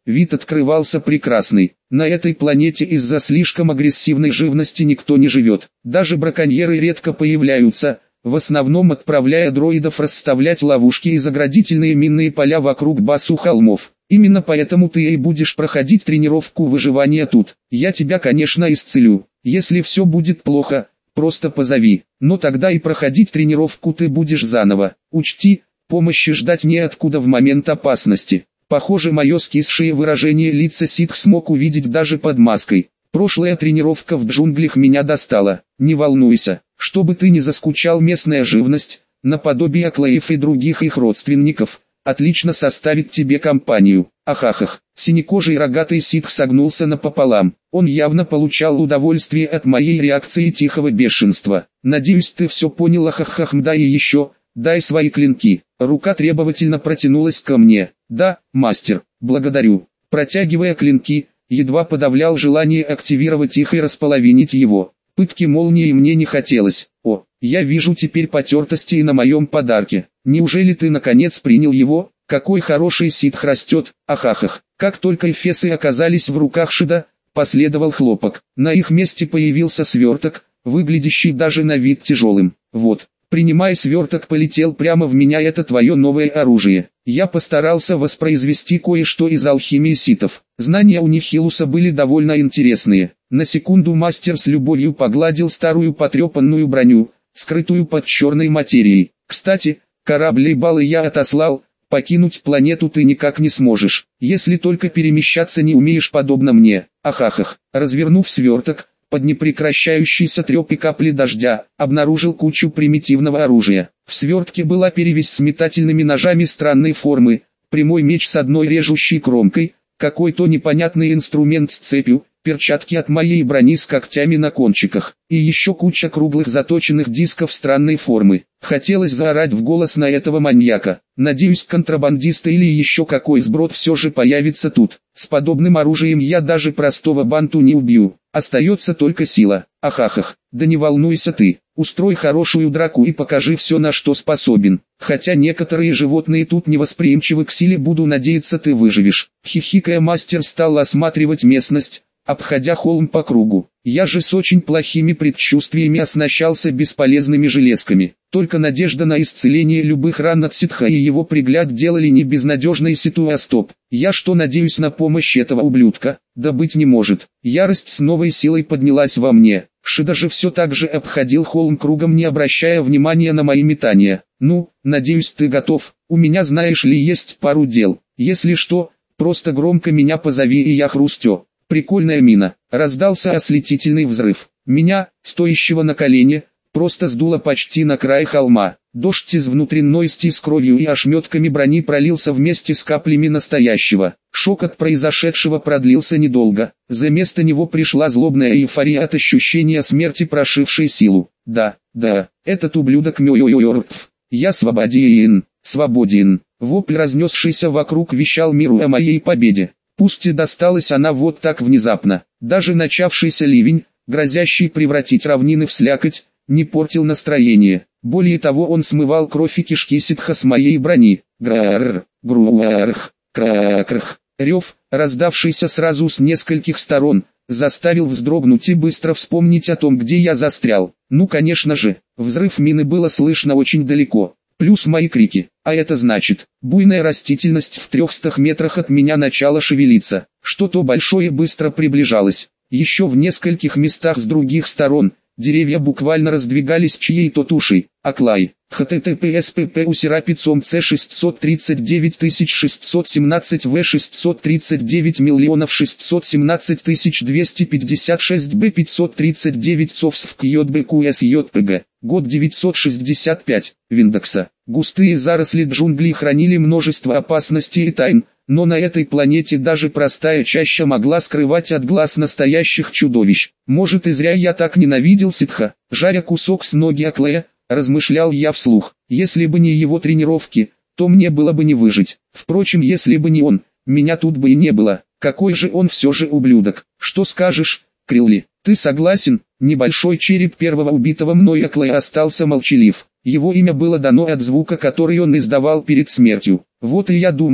Вид открывался прекрасный. На этой планете из-за слишком агрессивной живности никто не живет. Даже браконьеры редко появляются, в основном отправляя дроидов расставлять ловушки и заградительные минные поля вокруг баз у холмов. Именно поэтому ты и будешь проходить тренировку выживания тут. Я тебя, конечно, исцелю. Если все будет плохо, просто позови. Но тогда и проходить тренировку ты будешь заново. Учти, помощи ждать неоткуда в момент опасности. Похоже, мое скисшее выражение лица ситх смог увидеть даже под маской. Прошлая тренировка в джунглях меня достала. Не волнуйся, чтобы ты не заскучал, местная живность, наподобие аклеев и других их родственников, отлично составит тебе компанию. Ахахах, синекожий рогатый ситх согнулся напополам. Он явно получал удовольствие от моей реакции тихого бешенства. Надеюсь, ты все понял, ахахах, да и еще, дай свои клинки. Рука требовательно протянулась ко мне. Да, мастер, благодарю. Протягивая клинки, едва подавлял желание активировать их и располовинить его. Пытки молнии мне не хотелось. О, я вижу теперь потертости и на моем подарке. Неужели ты наконец принял его? Какой хороший ситх растет, ахахах. Как только эфесы оказались в руках Шида, последовал хлопок. На их месте появился сверток, выглядящий даже на вид тяжелым. Вот, принимай сверток, полетел прямо в меня, это твое новое оружие. Я постарался воспроизвести кое-что из алхимии ситов. Знания у Нихилуса были довольно интересные. На секунду мастер с любовью погладил старую потрепанную броню, скрытую под черной материей. Кстати, корабль Лейбалы я отослал, покинуть планету ты никак не сможешь, если только перемещаться не умеешь подобно мне. Ахахах, развернув сверток, под непрекращающийся треп и капли дождя, обнаружил кучу примитивного оружия. В свертке была перевесь с метательными ножами странной формы, прямой меч с одной режущей кромкой, какой-то непонятный инструмент с цепью, перчатки от моей брони с когтями на кончиках, и еще куча круглых заточенных дисков странной формы. Хотелось заорать в голос на этого маньяка. Надеюсь, контрабандиста или еще какой сброд все же появится тут. С подобным оружием я даже простого банту не убью. Остается только сила. Ахахах, да не волнуйся ты. Устрой хорошую драку и покажи все, на что способен. Хотя некоторые животные тут невосприимчивы к силе, буду надеяться, ты выживешь. Хихикая, мастер стал осматривать местность, обходя холм по кругу. Я же с очень плохими предчувствиями оснащался бесполезными железками. Только надежда на исцеление любых ран от ситха и его пригляд делали не безнадежной ситуацию. Стоп, я что, надеюсь на помощь этого ублюдка? Да быть не может. Ярость с новой силой поднялась во мне. Шида же все так же обходил холм кругом, не обращая внимания на мои метания. Ну, надеюсь, ты готов. У меня, знаешь ли, есть пару дел. Если что, просто громко меня позови и я хрустю. Прикольная мина. Раздался ослепительный взрыв. Меня, стоящего на колене, просто сдуло почти на край холма. Дождь из внутренности с кровью и ошметками брони пролился вместе с каплями настоящего. Шок от произошедшего продлился недолго. За место него пришла злобная эйфория от ощущения смерти, прошившей силу. Да, да, этот ублюдок мёртв. Я свободен, свободен. Вопль, разнесшийся вокруг, вещал миру о моей победе. Пусть и досталась она вот так внезапно. Даже начавшийся ливень, грозящий превратить равнины в слякоть, не портил настроение. Более того, он смывал кровь и кишки ситха с моей брони. Грррр, груарх, кракрх. Рев, раздавшийся сразу с нескольких сторон, заставил вздрогнуть и быстро вспомнить о том, где я застрял. Ну, конечно же, взрыв мины было слышно очень далеко. Плюс мои крики, а это значит, буйная растительность в трехстах метрах от меня начала шевелиться. Что-то большое быстро приближалось. Еще в нескольких местах с других сторон, деревья буквально раздвигались чьей-то тушей. Аклай, https pp усерапицом c шестьсот тридцать девять тысяч шестьсот семнадцать в шестьсот тридцать девять миллионов шестьсот семнадцать тысяч двести пятьдесят шесть б пятьсот тридцать девять совск jbqsjpg, год девятьсот шестьдесят пять, Виндекса. Густые заросли джунглей хранили множество опасностей и тайн, но на этой планете даже простая чаща могла скрывать от глаз настоящих чудовищ. Может, и зря я так ненавидел ситха, жаря кусок с ноги Аклея, размышлял я вслух. Если бы не его тренировки, то мне было бы не выжить. Впрочем, если бы не он, меня тут бы и не было. Какой же он все же ублюдок. Что скажешь, Крилли? Ты согласен? Небольшой череп первого убитого мной Аклея остался молчалив. Его имя было дано от звука, который он издавал перед смертью. Вот и я думаю,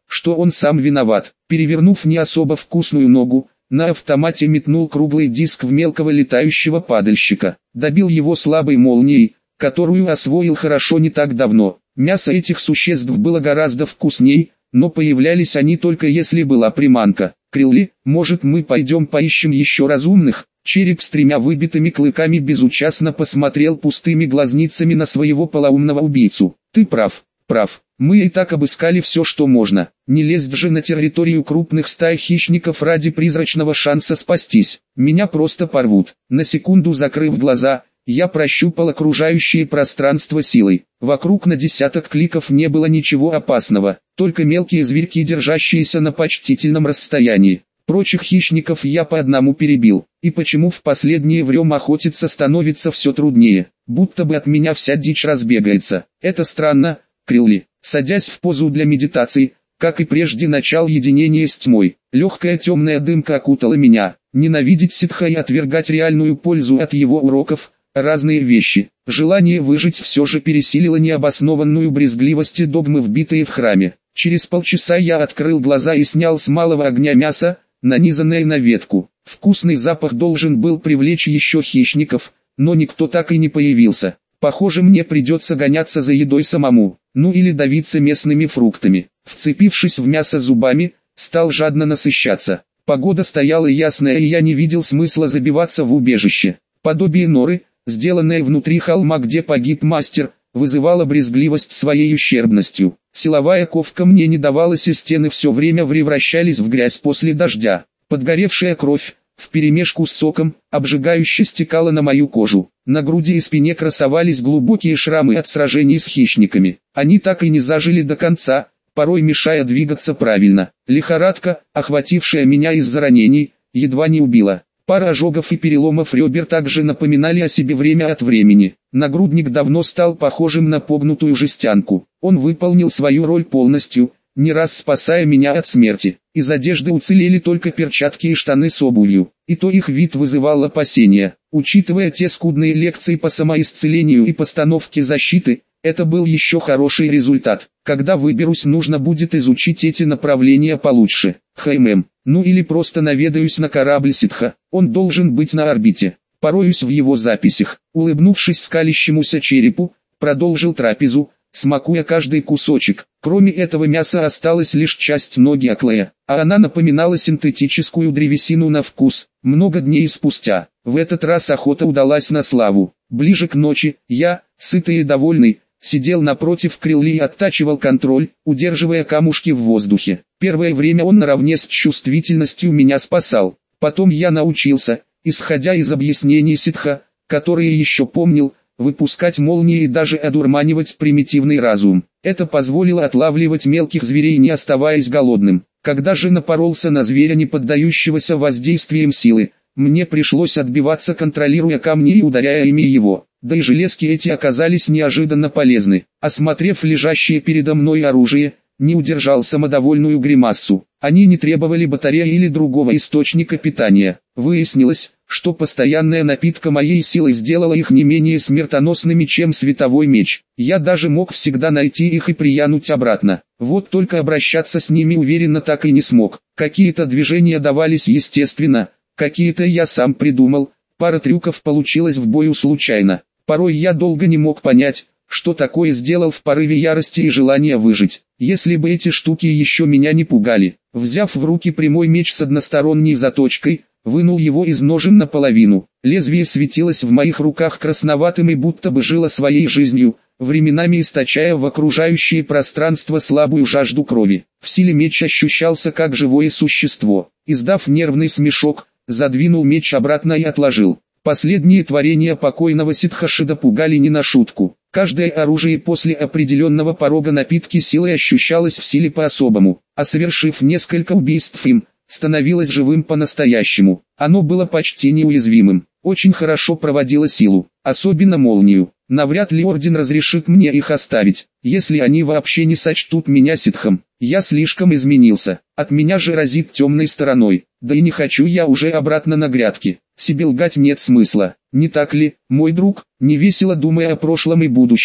что он сам виноват. Перевернув не особо вкусную ногу, на автомате метнул круглый диск в мелкого летающего падальщика. Добил его слабой молнией, которую освоил хорошо не так давно. Мясо этих существ было гораздо вкусней, но появлялись они только если была приманка. Крилли, может, мы пойдем поищем еще разумных? Череп с тремя выбитыми клыками безучастно посмотрел пустыми глазницами на своего полоумного убийцу. Ты прав, прав. Мы и так обыскали все, что можно. Не лезть же на территорию крупных стай хищников ради призрачного шанса спастись. Меня просто порвут. На секунду закрыв глаза, я прощупал окружающее пространство силой. Вокруг на десяток кликов не было ничего опасного, только мелкие зверьки, держащиеся на почтительном расстоянии. Прочих хищников я по одному перебил. И почему в последнее время охотиться становится все труднее, будто бы от меня вся дичь разбегается. Это странно, Крилли. Садясь в позу для медитации, как и прежде, начал единение с тьмой. Легкая темная дымка окутала меня. Ненавидеть ситха и отвергать реальную пользу от его уроков – разные вещи. Желание выжить все же пересилило необоснованную брезгливость и догмы, вбитые в храме. Через полчаса я открыл глаза и снял с малого огня мясо, нанизанное на ветку. Вкусный запах должен был привлечь еще хищников, но никто так и не появился. Похоже, мне придется гоняться за едой самому, ну или давиться местными фруктами. Вцепившись в мясо зубами, стал жадно насыщаться. Погода стояла ясная, и я не видел смысла забиваться в убежище. Подобие норы, сделанное внутри холма, где погиб мастер, вызывало брезгливость своей ущербностью. Силовая ковка мне не давалась, и стены все время превращались в грязь после дождя. Подгоревшая кровь, вперемешку с соком, обжигающе стекала на мою кожу. На груди и спине красовались глубокие шрамы от сражений с хищниками. Они так и не зажили до конца, порой мешая двигаться правильно. Лихорадка, охватившая меня из-за ранений, едва не убила. Пара ожогов и переломов ребер также напоминали о себе время от времени. Нагрудник давно стал похожим на погнутую жестянку. Он выполнил свою роль полностью, не раз спасая меня от смерти. Из одежды уцелели только перчатки и штаны с обувью, и то их вид вызывал опасения. Учитывая те скудные лекции по самоисцелению и постановке защиты, это был еще хороший результат. Когда выберусь, нужно будет изучить эти направления получше. Хм, ну или просто наведаюсь на корабль ситха, он должен быть на орбите. Пороюсь в его записях. Улыбнувшись скалящемуся черепу, продолжил трапезу, смакуя каждый кусочек. Кроме этого мяса осталась лишь часть ноги Аклея, а она напоминала синтетическую древесину на вкус. Много дней спустя, в этот раз охота удалась на славу. Ближе к ночи, я, сытый и довольный, сидел напротив Крилли и оттачивал контроль, удерживая камушки в воздухе. Первое время он наравне с чувствительностью меня спасал. Потом я научился, исходя из объяснений ситха, которые еще помнил, выпускать молнии и даже одурманивать примитивный разум. Это позволило отлавливать мелких зверей, не оставаясь голодным. Когда же напоролся на зверя, не поддающегося воздействиям силы, мне пришлось отбиваться, контролируя камни и ударяя ими его. Да и железки эти оказались неожиданно полезны. Осмотрев лежащее передо мной оружие, не удержал самодовольную гримассу. Они не требовали батареи или другого источника питания. Выяснилось, что постоянная напитка моей силой сделала их не менее смертоносными, чем световой меч. Я даже мог всегда найти их и приянуть обратно. Вот только обращаться с ними уверенно так и не смог. Какие-то движения давались естественно, какие-то я сам придумал. Пара трюков получилась в бою случайно. Порой я долго не мог понять, что такое сделал в порыве ярости и желания выжить. Если бы эти штуки еще меня не пугали. Взяв в руки прямой меч с односторонней заточкой, вынул его из ножен наполовину. Лезвие светилось в моих руках красноватым и будто бы жило своей жизнью, временами источая в окружающее пространство слабую жажду крови. В силе меч ощущался как живое существо. Издав нервный смешок, задвинул меч обратно и отложил. Последние творения покойного Сидхашида пугали не на шутку. Каждое оружие после определенного порога напитки силой ощущалось в силе по-особому, а совершив несколько убийств им, становилось живым по-настоящему. Оно было почти неуязвимым, очень хорошо проводило силу, особенно молнию. Навряд ли орден разрешит мне их оставить, если они вообще не сочтут меня ситхом. Я слишком изменился, от меня же разит темной стороной, да и не хочу я уже обратно на грядки. Себе лгать нет смысла, не так ли, мой друг? Невесело думая о прошлом и будущем,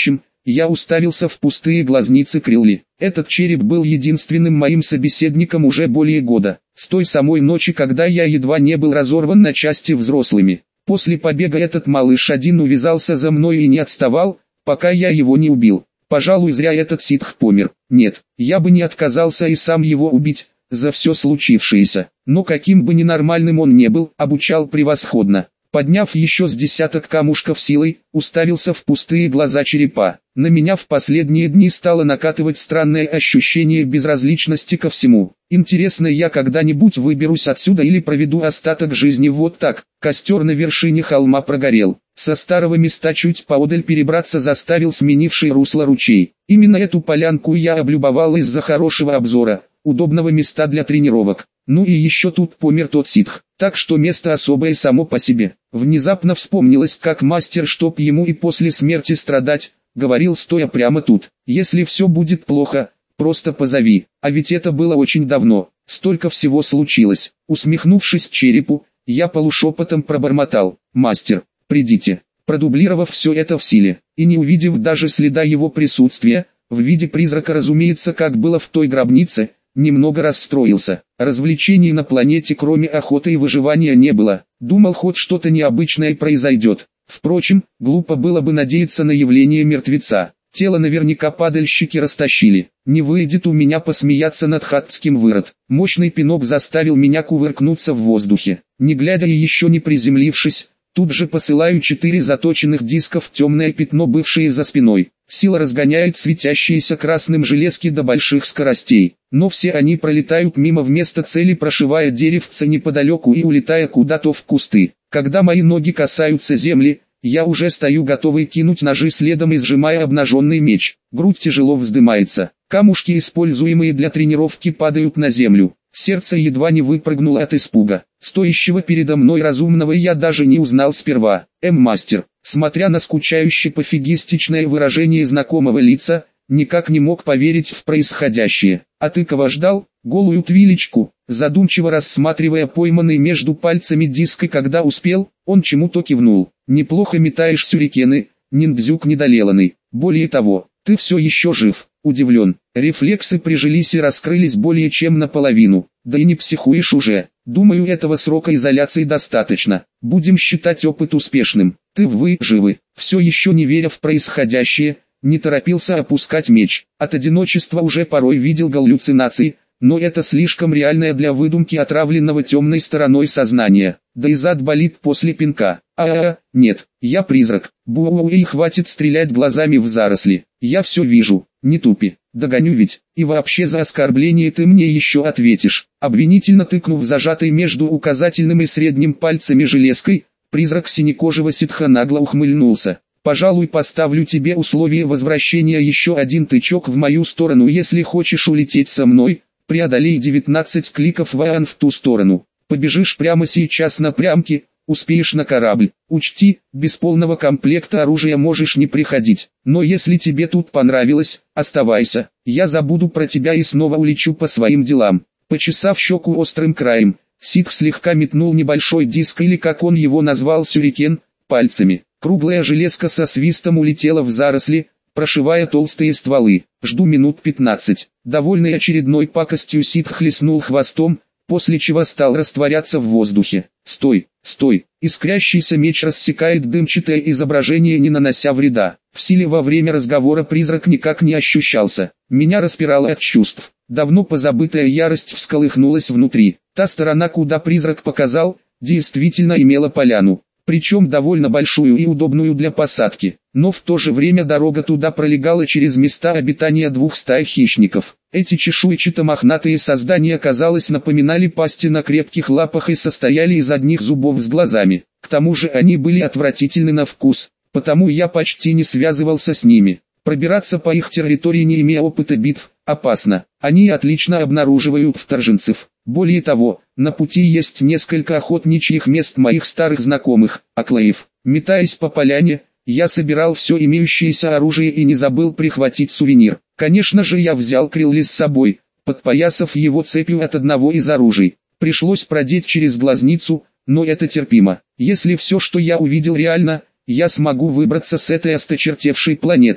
Я уставился в пустые глазницы Крилли. Этот череп был единственным моим собеседником уже более года, с той самой ночи, когда я едва не был разорван на части взрослыми. После побега этот малыш один увязался за мной и не отставал, пока я его не убил. Пожалуй, зря этот ситх помер. Нет, я бы не отказался и сам его убить, за все случившееся. Но каким бы ненормальным он не был, обучал превосходно. Подняв еще с десяток камушков силой, уставился в пустые глаза черепа. На меня в последние дни стало накатывать странное ощущение безразличности ко всему. Интересно, я когда-нибудь выберусь отсюда или проведу остаток жизни вот так? Костер на вершине холма прогорел. Со старого места чуть поодаль перебраться заставил сменивший русло ручей. Именно эту полянку я облюбовал из-за хорошего обзора, удобного места для тренировок. Ну и еще тут помер тот ситх, так что место особое само по себе. Внезапно вспомнилось, как мастер, чтоб ему и после смерти страдать, говорил, стоя прямо тут: если все будет плохо, просто позови. А ведь это было очень давно, столько всего случилось. Усмехнувшись черепу, я полушепотом пробормотал: мастер, придите. Продублировав все это в силе, и не увидев даже следа его присутствия, в виде призрака, разумеется, как было в той гробнице, немного расстроился. Развлечений на планете кроме охоты и выживания не было. Думал, хоть что-то необычное произойдет. Впрочем, глупо было бы надеяться на явление мертвеца. Тело наверняка падальщики растащили. Не выйдет у меня посмеяться над хаттским вырод. Мощный пинок заставил меня кувыркнуться в воздухе. Не глядя и еще не приземлившись, тут же посылаю четыре заточенных диска в темное пятно, бывшее за спиной. Сила разгоняет светящиеся красным железки до больших скоростей, но все они пролетают мимо вместо цели, прошивая деревца неподалеку и улетая куда-то в кусты. Когда мои ноги касаются земли, я уже стою готовый кинуть ножи следом и сжимая обнаженный меч. Грудь тяжело вздымается, камушки, используемые для тренировки, падают на землю. Сердце едва не выпрыгнуло от испуга. Стоящего передо мной разумного я даже не узнал сперва. М-мастер, смотря на скучающее пофигистичное выражение знакомого лица, никак не мог поверить в происходящее. А ты кого ждал? Голую твилечку, задумчиво рассматривая пойманный между пальцами диск, и когда успел, он чему-то кивнул. Неплохо метаешь сюрикены, ниндзюк недоделанный. Более того, ты все еще жив. Удивлен. Рефлексы прижились и раскрылись более чем наполовину. Да и не психуешь уже. Думаю, этого срока изоляции достаточно. Будем считать опыт успешным. Ты вы живы. Все еще не веря в происходящее, не торопился опускать меч. От одиночества уже порой видел галлюцинации, но это слишком реальное для выдумки отравленного темной стороной сознания. Да и зад болит после пинка. А-а-а, нет, я призрак. Бу-у-у-и, хватит стрелять глазами в заросли. Я все вижу. Не тупи, догоню ведь, и вообще за оскорбление ты мне еще ответишь. Обвинительно тыкнув зажатой между указательным и средним пальцами железкой, призрак синекожего ситха нагло ухмыльнулся. Пожалуй, поставлю тебе условие возвращения: еще один тычок в мою сторону. Если хочешь улететь со мной, преодолей девятнадцать кликов ван в ту сторону. Побежишь прямо сейчас на прямки, успеешь на корабль. Учти, без полного комплекта оружия можешь не приходить. Но если тебе тут понравилось, оставайся. Я забуду про тебя и снова улечу по своим делам. Почесав щеку острым краем, ситх слегка метнул небольшой диск, или как он его назвал, сюрикен, пальцами. Круглая железка со свистом улетела в заросли, прошивая толстые стволы. Жду минут пятнадцать. Довольный очередной пакостью, ситх хлестнул хвостом, после чего стал растворяться в воздухе. Стой, стой! Искрящийся меч рассекает дымчатое изображение, не нанося вреда. В силе во время разговора призрак никак не ощущался. Меня распирало от чувств. Давно позабытая ярость всколыхнулась внутри. Та сторона, куда призрак показал, действительно имела поляну. Причем довольно большую и удобную для посадки. Но в то же время дорога туда пролегала через места обитания двух стай хищников. Эти чешуйчато-мохнатые создания, казалось, напоминали пасти на крепких лапах и состояли из одних зубов с глазами. К тому же они были отвратительны на вкус, потому я почти не связывался с ними. Пробираться по их территории, не имея опыта битв, опасно. Они отлично обнаруживают вторженцев. Более того, на пути есть несколько охотничьих мест моих старых знакомых, Аклаев. Метаясь по поляне, я собирал все имеющееся оружие и не забыл прихватить сувенир. Конечно же, я взял Крилли с собой, подпоясав его цепью от одного из оружий. Пришлось продеть через глазницу, но это терпимо. Если все, что я увидел, реально, я смогу выбраться с этой осточертевшей планеты.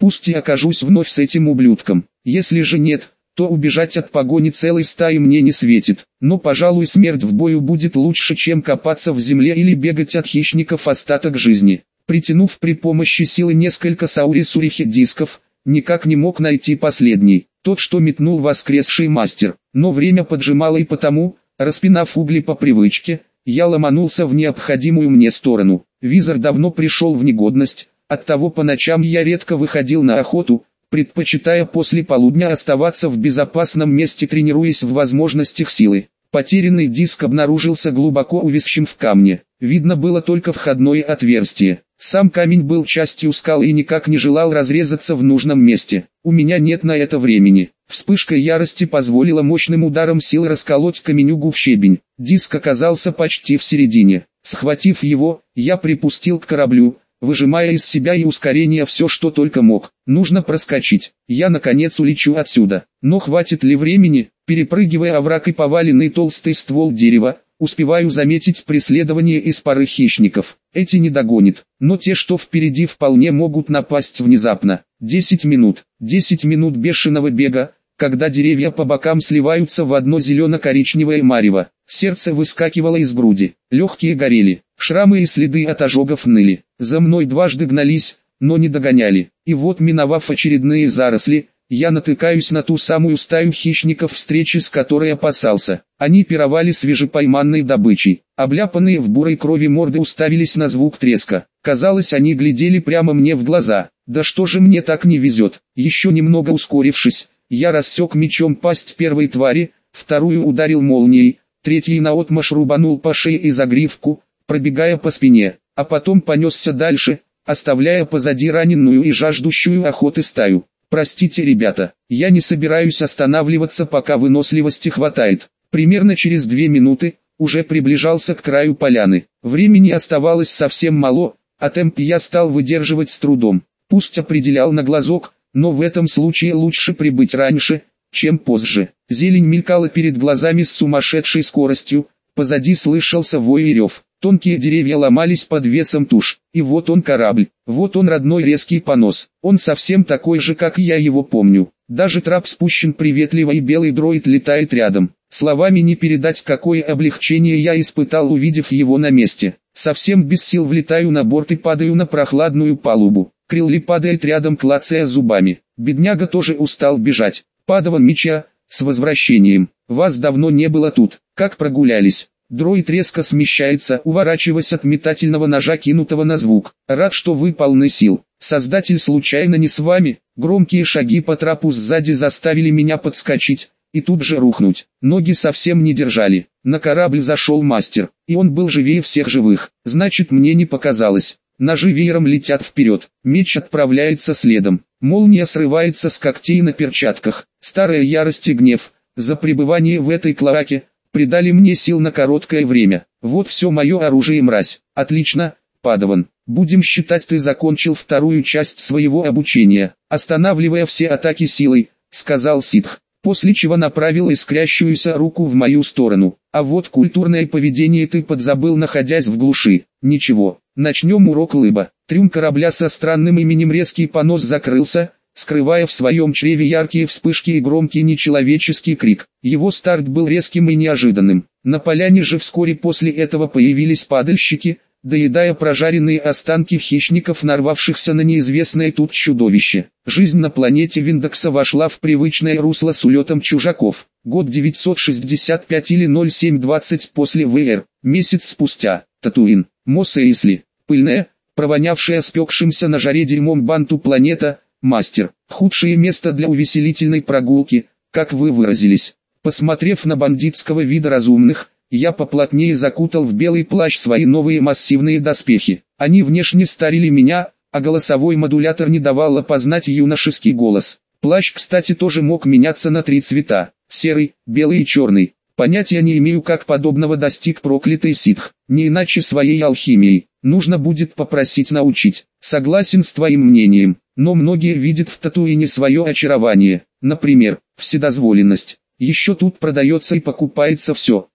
Пусть и окажусь вновь с этим ублюдком. Если же нет, то убежать от погони целой стаи мне не светит. Но, пожалуй, смерть в бою будет лучше, чем копаться в земле или бегать от хищников остаток жизни. Притянув при помощи силы несколько саурисурихи дисков, никак не мог найти последний, тот, что метнул воскресший мастер. Но время поджимало, и потому, распинав угли по привычке, я ломанулся в необходимую мне сторону. Визор давно пришел в негодность, оттого по ночам я редко выходил на охоту, предпочитая после полудня оставаться в безопасном месте, тренируясь в возможностях силы. Потерянный диск обнаружился глубоко увязшим в камне. Видно было только входное отверстие. Сам камень был частью скалы и никак не желал разрезаться в нужном месте. У меня нет на это времени. Вспышка ярости позволила мощным ударом силы расколоть каменюгу в щебень. Диск оказался почти в середине. Схватив его, я припустил к кораблю, выжимая из себя и ускорение все, что только мог. Нужно проскочить. Я наконец улечу отсюда. Но хватит ли времени? Перепрыгивая овраг и поваленный толстый ствол дерева, успеваю заметить преследование из пары хищников. Эти не догонят, но те, что впереди, вполне могут напасть внезапно. Десять минут. Десять минут бешеного бега, когда деревья по бокам сливаются в одно зелено-коричневое марево. Сердце выскакивало из груди, легкие горели, шрамы и следы от ожогов ныли. За мной дважды гнались, но не догоняли. И вот, миновав очередные заросли, я натыкаюсь на ту самую стаю хищников, встречи с которой опасался. Они пировали свежепойманной добычей. Обляпанные в бурой крови морды уставились на звук треска. Казалось, они глядели прямо мне в глаза. Да что же мне так не везет? Еще немного ускорившись, я рассек мечом пасть первой твари, вторую ударил молнией, третий наотмашь рубанул по шее и загривку, пробегая по спине, а потом понесся дальше, оставляя позади раненую и жаждущую охоты стаю. Простите, ребята, я не собираюсь останавливаться, пока выносливости хватает. Примерно через две минуты, уже приближался к краю поляны. Времени оставалось совсем мало, а темп я стал выдерживать с трудом. Пусть определял на глазок, но в этом случае лучше прибыть раньше, чем позже. Зелень мелькала перед глазами с сумасшедшей скоростью, позади слышался вой и рев. Тонкие деревья ломались под весом туш. И вот он, корабль, вот он, родной резкий понос. Он совсем такой же, как я его помню. Даже трап спущен приветливо, и белый дроид летает рядом. Словами не передать, какое облегчение я испытал, увидев его на месте. Совсем без сил влетаю на борт и падаю на прохладную палубу. Крилли падает рядом, клацая зубами. Бедняга тоже устал бежать. Падаван меча, с возвращением. Вас давно не было тут. Как прогулялись? Дроид резко смещается, уворачиваясь от метательного ножа, кинутого на звук. Рад, что вы полны сил. Создатель случайно не с вами? Громкие шаги по трапу сзади заставили меня подскочить и тут же рухнуть. Ноги совсем не держали. На корабль зашел мастер, и он был живее всех живых. Значит, мне не показалось. Ножи веером летят вперед. Меч отправляется следом. Молния срывается с когтей на перчатках. Старая ярость и гнев за пребывание в этой клоаке придали мне сил на короткое время. Вот все мое оружие, мразь. Отлично, Падаван. Будем считать, ты закончил вторую часть своего обучения, останавливая все атаки силой, сказал ситх, после чего направил искрящуюся руку в мою сторону. А вот культурное поведение ты подзабыл, находясь в глуши. Ничего, начнем урок лыба. Трюм корабля со странным именем Резкий Понос закрылся, скрывая в своем чреве яркие вспышки и громкий нечеловеческий крик. Его старт был резким и неожиданным. На поляне же вскоре после этого появились падальщики, доедая прожаренные останки хищников, нарвавшихся на неизвестное тут чудовище. Жизнь на планете Виндекса вошла в привычное русло с улетом чужаков. Год девятьсот шестьдесят пять или ноль семь двадцать после ВР. Месяц спустя. Татуин. Мос Эйсли. Пыльная, провонявшая спекшимся на жаре дерьмом Банту планета. Мастер. Худшее место для увеселительной прогулки, как вы выразились. Посмотрев на бандитского вида разумных, я поплотнее закутал в белый плащ свои новые массивные доспехи. Они внешне старили меня, а голосовой модулятор не давал опознать юношеский голос. Плащ, кстати, тоже мог меняться на три цвета: серый, белый и черный. Понятия не имею, как подобного достиг проклятый ситх. Не иначе своей алхимией. Нужно будет попросить научить. Согласен с твоим мнением, но многие видят в Татуине свое очарование. Например, вседозволенность. Еще тут продается и покупается все.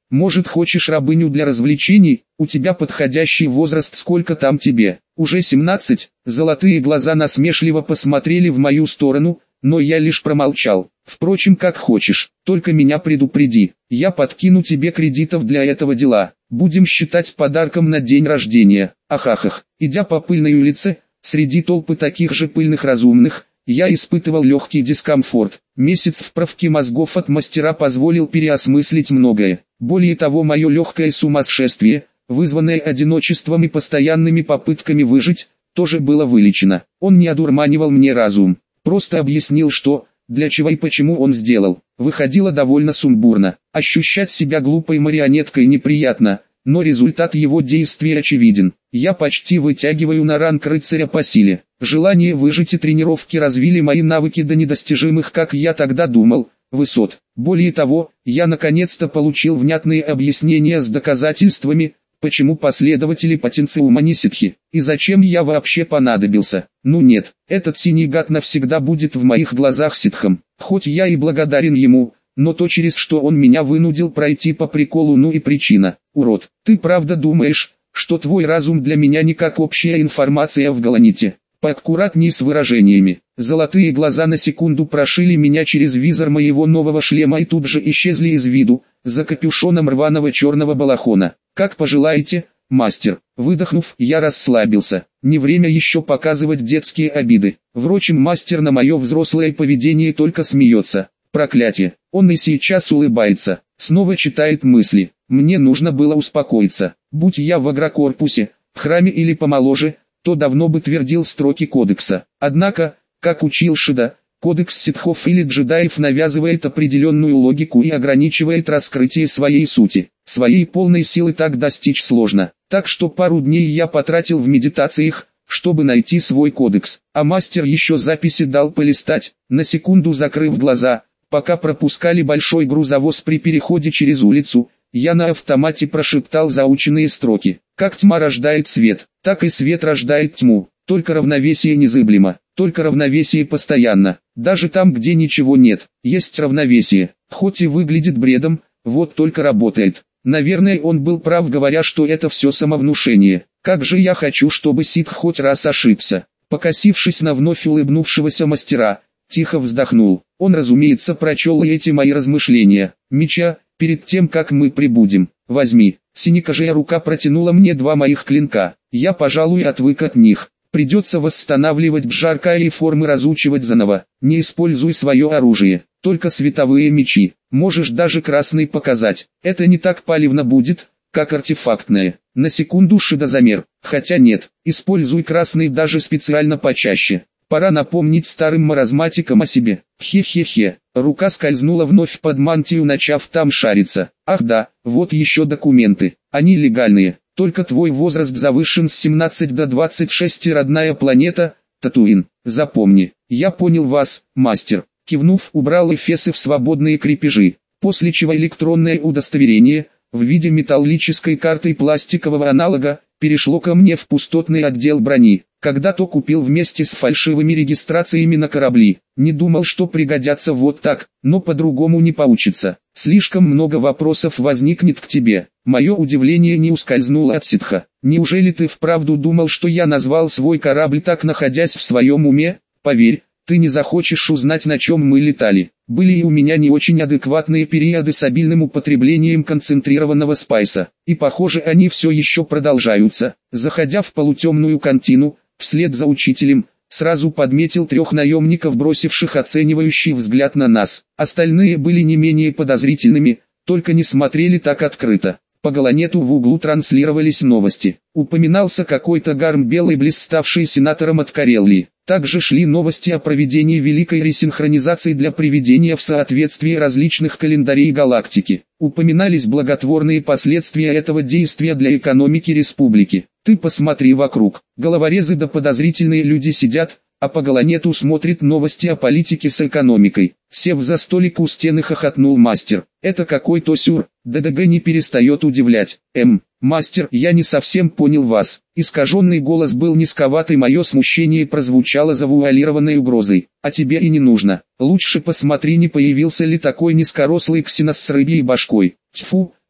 Может, хочешь рабыню для развлечений? У тебя подходящий возраст, сколько там тебе? Уже семнадцать? Золотые глаза насмешливо посмотрели в мою сторону, но я лишь промолчал. Впрочем, как хочешь, только меня предупреди. Я подкину тебе кредитов для этого дела. Будем считать подарком на день рождения. Ахахах. Идя по пыльной улице, среди толпы таких же пыльных разумных, я испытывал легкий дискомфорт. Месяц вправки мозгов от мастера позволил переосмыслить многое. Более того, мое легкое сумасшествие, вызванное одиночеством и постоянными попытками выжить, тоже было вылечено. Он не одурманивал мне разум, просто объяснил, что, для чего и почему он сделал. Выходило довольно сумбурно. Ощущать себя глупой марионеткой неприятно, но результат его действий очевиден. Я почти вытягиваю на ранг рыцаря по силе. Желание выжить и тренировки развили мои навыки до недостижимых, как я тогда думал, высот. Более того, я наконец-то получил внятные объяснения с доказательствами, почему последователи потенциума не ситхи, и зачем я вообще понадобился. Ну нет, этот синий гад навсегда будет в моих глазах ситхом. Хоть я и благодарен ему, но то, через что он меня вынудил пройти по приколу, ну и причина. Урод, ты правда думаешь, что твой разум для меня не как общая информация в галаните? Поаккуратней с выражениями. Золотые глаза на секунду прошили меня через визор моего нового шлема и тут же исчезли из виду, за капюшоном рваного черного балахона. Как пожелаете, мастер. Выдохнув, я расслабился. Не время еще показывать детские обиды. Впрочем, мастер на мое взрослое поведение только смеется. Проклятие. Он и сейчас улыбается. Снова читает мысли. Мне нужно было успокоиться. Будь я в агрокорпусе, в храме или помоложе, то давно бы твердил строки кодекса. Однако, как учил Шида, кодекс ситхов или джедаев навязывает определенную логику и ограничивает раскрытие своей сути. Своей полной силы так достичь сложно. Так что пару дней я потратил в медитациях, чтобы найти свой кодекс. А мастер еще записи дал полистать, на секунду закрыв глаза, пока пропускали большой грузовоз при переходе через улицу. Я на автомате прошептал заученные строки. Как тьма рождает свет, так и свет рождает тьму. Только равновесие незыблемо, только равновесие постоянно. Даже там, где ничего нет, есть равновесие. Хоть и выглядит бредом, вот только работает. Наверное, он был прав, говоря, что это все самовнушение. Как же я хочу, чтобы ситх хоть раз ошибся. Покосившись на вновь улыбнувшегося мастера, тихо вздохнул. Он, разумеется, прочел и эти мои размышления. Меча, перед тем как мы прибудем, возьми. Синекожая рука протянула мне два моих клинка. Я, пожалуй, отвык от них. Придется восстанавливать бджарка и формы разучивать заново. Не используй свое оружие, только световые мечи. Можешь даже красный показать. Это не так палевно будет, как артефактное. На секунду Шида замер. Хотя нет, используй красный даже специально почаще. Пора напомнить старым маразматикам о себе. Хе-хе-хе. Рука скользнула вновь под мантию, начав там шариться. Ах да, вот еще документы. Они легальные. Только твой возраст завышен с семнадцати до двадцати шести, родная планета, Татуин. Запомни. Я понял вас, мастер. Кивнув, убрал эфесы в свободные крепежи. После чего электронное удостоверение, в виде металлической карты пластикового аналога, перешло ко мне в пустотный отдел брони. Когда-то купил вместе с фальшивыми регистрациями на корабли. Не думал, что пригодятся вот так, но по-другому не получится. Слишком много вопросов возникнет к тебе. Мое удивление не ускользнуло от ситха. Неужели ты вправду думал, что я назвал свой корабль так, находясь в своем уме? Поверь, ты не захочешь узнать, на чем мы летали. Были и у меня не очень адекватные периоды с обильным употреблением концентрированного спайса. И похоже, они все еще продолжаются. Заходя в полутемную кантину, вслед за учителем, сразу подметил трех наемников, бросивших оценивающий взгляд на нас. Остальные были не менее подозрительными, только не смотрели так открыто. По галанету в углу транслировались новости. Упоминался какой-то Гарм Белый, блиставший сенатором от Карелии. Также шли новости о проведении великой ресинхронизации для приведения в соответствие различных календарей галактики. Упоминались благотворные последствия этого действия для экономики республики. Ты посмотри вокруг. Головорезы да подозрительные люди сидят, а по галанету смотрит новости о политике с экономикой. Сев за столик у стены, хохотнул мастер. Это какой-то сюр. ДДГ не перестает удивлять. Эм, мастер, я не совсем понял вас. Искаженный голос был низковатый, мое смущение прозвучало завуалированной угрозой. А тебе и не нужно. Лучше посмотри, не появился ли такой низкорослый ксенос с рыбьей башкой. Тьфу,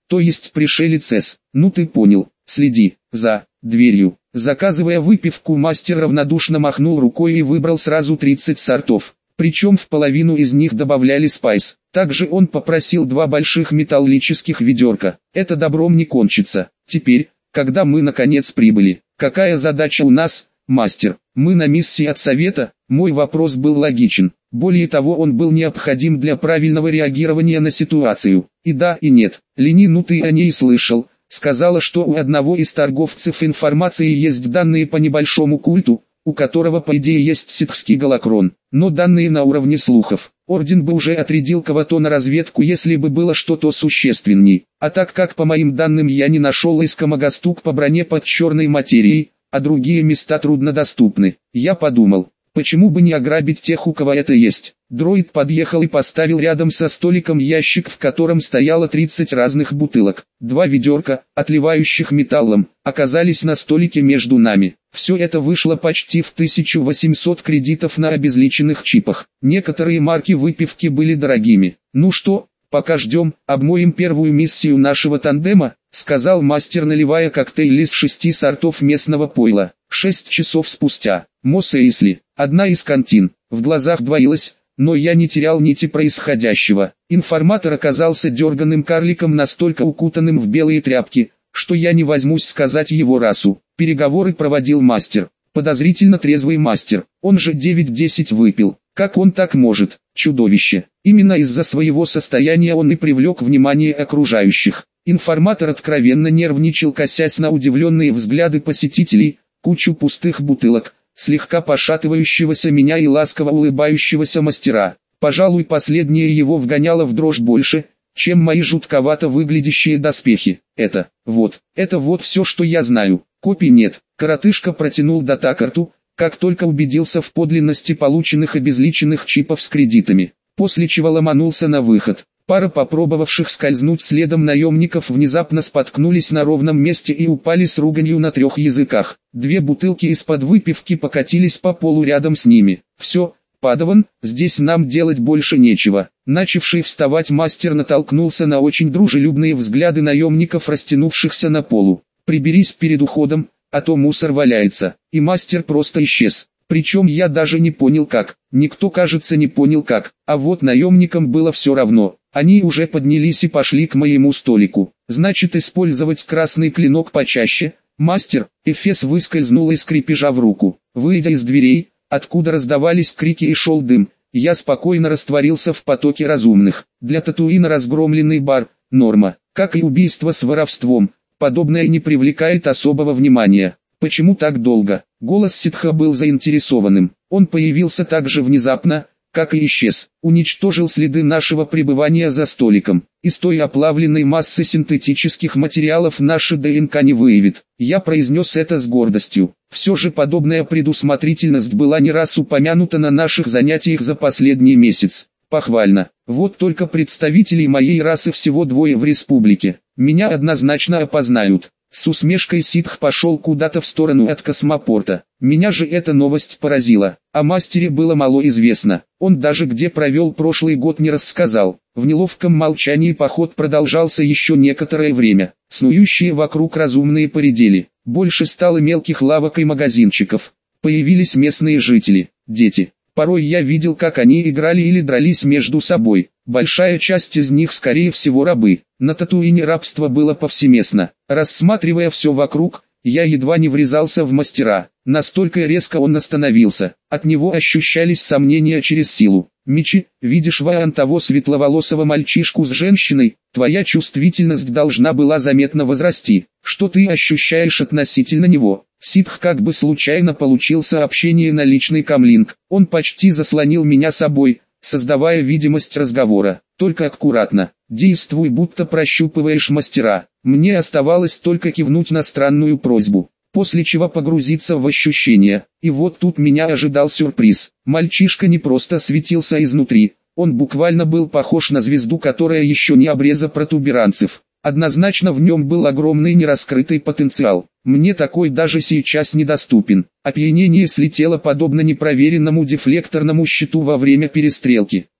То есть пришелец С. Ну ты понял, следи за дверью. Заказывая выпивку, мастер равнодушно махнул рукой и выбрал сразу тридцать сортов. Причем в половину из них добавляли спайс. Также он попросил два больших металлических ведерка. Это добром не кончится. Теперь, когда мы наконец прибыли, какая задача у нас, мастер? Мы на миссии от совета? Мой вопрос был логичен. Более того, он был необходим для правильного реагирования на ситуацию. И да, и нет. Лени, ну ты о ней слышал. Сказала, что у одного из торговцев информации есть данные по небольшому культу, у которого по идее есть ситхский голокрон, но данные на уровне слухов. Орден бы уже отрядил кого-то на разведку, если бы было что-то существенней. А так как по моим данным я не нашел искомогостук по броне под черной материей, а другие места труднодоступны, я подумал, почему бы не ограбить тех, у кого это есть. Дроид подъехал и поставил рядом со столиком ящик, в котором стояло тридцать разных бутылок. Два ведерка, отливающих металлом, оказались на столике между нами. Все это вышло почти в тысячу восемьсот кредитов на обезличенных чипах. Некоторые марки выпивки были дорогими. Ну что, пока ждем, обмоем первую миссию нашего тандема, сказал мастер, наливая коктейль из шести сортов местного пойла. Шесть часов спустя. Мосс Эйсли, одна из кантин, в глазах двоилась, но я не терял нити происходящего. Информатор оказался дерганым карликом, настолько укутанным в белые тряпки, что я не возьмусь сказать его расу. Переговоры проводил мастер, подозрительно трезвый мастер, он же девять-десять выпил. Как он так может? Чудовище. Именно из-за своего состояния он и привлек внимание окружающих. Информатор откровенно нервничал, косясь на удивленные взгляды посетителей, кучу пустых бутылок, слегка пошатывающегося меня и ласково улыбающегося мастера. Пожалуй, последнее его вгоняло в дрожь больше, чем мои жутковато выглядящие доспехи. Это, вот, это вот все, что я знаю. Копий нет. Коротышка протянул датакарту, как только убедился в подлинности полученных обезличенных чипов с кредитами, после чего ломанулся на выход. Пара попробовавших скользнуть следом наемников внезапно споткнулись на ровном месте и упали с руганью на трех языках. Две бутылки из-под выпивки покатились по полу рядом с ними. «Все, Падаван, здесь нам делать больше нечего». Начавший вставать мастер натолкнулся на очень дружелюбные взгляды наемников, растянувшихся на полу. «Приберись перед уходом, а то мусор валяется». И мастер просто исчез. Причем я даже не понял как. Никто, кажется, не понял как. А вот наемникам было все равно. Они уже поднялись и пошли к моему столику. Значит, использовать красный клинок почаще. Мастер, Эфес выскользнул из крепежа в руку. Выйдя из дверей, откуда раздавались крики и шел дым, я спокойно растворился в потоке разумных. Для Татуина разгромленный бар – норма. Как и убийство с воровством, подобное не привлекает особого внимания. Почему так долго? Голос ситха был заинтересованным. Он появился так же внезапно, как и исчез. Уничтожил следы нашего пребывания за столиком. Из той оплавленной массы синтетических материалов наша ДНК не выявит. Я произнес это с гордостью. Все же подобная предусмотрительность была не раз упомянута на наших занятиях за последний месяц. Похвально. Вот только представителей моей расы всего двое в республике. Меня однозначно опознают. С усмешкой ситх пошел куда-то в сторону от космопорта. Меня же эта новость поразила. О мастере было мало известно. Он даже где провел прошлый год не рассказал. В неловком молчании поход продолжался еще некоторое время. Снующие вокруг разумные поредели. Больше стало мелких лавок и магазинчиков. Появились местные жители, дети. Порой я видел, как они играли или дрались между собой. Большая часть из них, скорее всего, рабы. На Татуине рабство было повсеместно. Рассматривая все вокруг, я едва не врезался в мастера. Настолько резко он остановился. От него ощущались сомнения через силу. Мичи, видишь вон того светловолосого мальчишку с женщиной, твоя чувствительность должна была заметно возрасти. Что ты ощущаешь относительно него? Ситх как бы случайно получил сообщение на личный камлинг. Он почти заслонил меня собой, создавая видимость разговора. Только аккуратно, действуй, будто прощупываешь мастера. Мне оставалось только кивнуть на странную просьбу, после чего погрузиться в ощущения. И вот тут меня ожидал сюрприз. Мальчишка не просто светился изнутри, он буквально был похож на звезду, которая еще не обреза протуберанцев. Однозначно в нем был огромный нераскрытый потенциал. Мне такой даже сейчас недоступен. Опьянение слетело подобно непроверенному дефлекторному щиту во время перестрелки.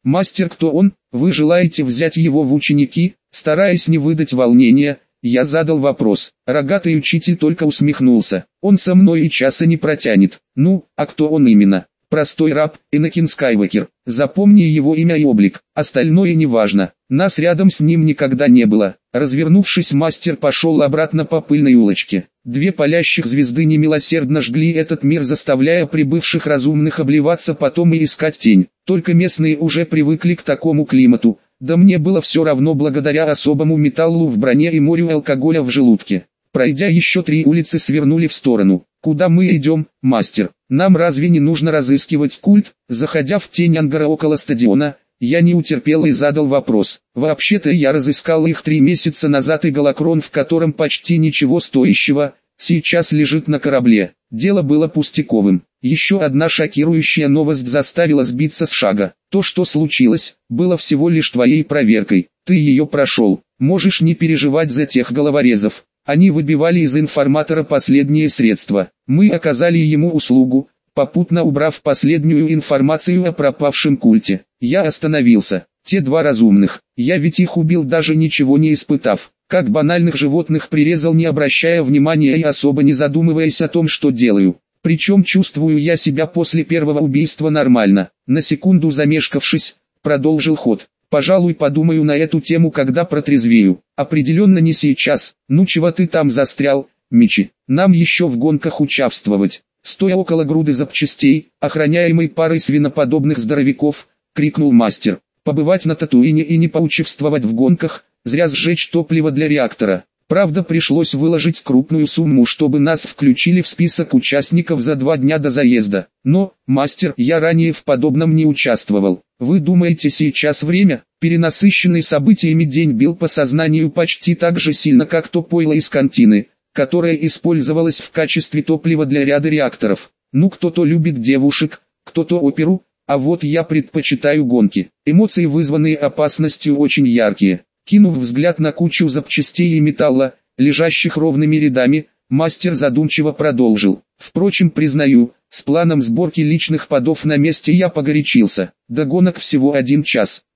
Мастер, кто он? Вы желаете взять его в ученики? Стараясь не выдать волнения, я задал вопрос. Рогатый учитель только усмехнулся. Он со мной и часа не протянет. Ну, а кто он именно? Простой раб, Энакин Скайуокер. Запомни его имя и облик, остальное неважно. Нас рядом с ним никогда не было. Развернувшись, мастер пошел обратно по пыльной улочке. Две палящих звезды немилосердно жгли этот мир, заставляя прибывших разумных обливаться потом и искать тень. Только местные уже привыкли к такому климату. Да мне было все равно благодаря особому металлу в броне и морю алкоголя в желудке. Пройдя еще три улицы, свернули в сторону. Куда мы идем, мастер? Нам разве не нужно разыскивать культ? Заходя в тень ангара около стадиона, я не утерпел и задал вопрос. Вообще-то я разыскал их три месяца назад, и голокрон, в котором почти ничего стоящего, сейчас лежит на корабле. Дело было пустяковым. Еще одна шокирующая новость заставила сбиться с шага. То, что случилось, было всего лишь твоей проверкой. Ты ее прошел. Можешь не переживать за тех головорезов. Они выбивали из информатора последние средства. Мы оказали ему услугу, попутно убрав последнюю информацию о пропавшем культе. Я остановился. Те два разумных. Я ведь их убил, даже ничего не испытав. Как банальных животных прирезал, не обращая внимания и особо не задумываясь о том, что делаю. Причем чувствую я себя после первого убийства нормально. На секунду замешкавшись, продолжил ход. Пожалуй, подумаю на эту тему, когда протрезвею. Определенно не сейчас. Ну чего ты там застрял, Мичи? Нам еще в гонках участвовать. Стоя около груды запчастей, охраняемой парой свиноподобных здоровяков, крикнул мастер. Побывать на Татуине и не поучаствовать в гонках, зря сжечь топливо для реактора. Правда, пришлось выложить крупную сумму, чтобы нас включили в список участников за два дня до заезда. Но, мастер, я ранее в подобном не участвовал. Вы думаете, сейчас время? Перенасыщенный событиями день бил по сознанию почти так же сильно, как то пойло из кантины, которое использовалось в качестве топлива для ряда реакторов. Ну, кто-то любит девушек, кто-то оперу, а вот я предпочитаю гонки. Эмоции, вызванные опасностью, очень яркие. Кинув взгляд на кучу запчастей и металла, лежащих ровными рядами, мастер задумчиво продолжил. Впрочем, признаю, с планом сборки личных подов на месте я погорячился. До гонок всего один час.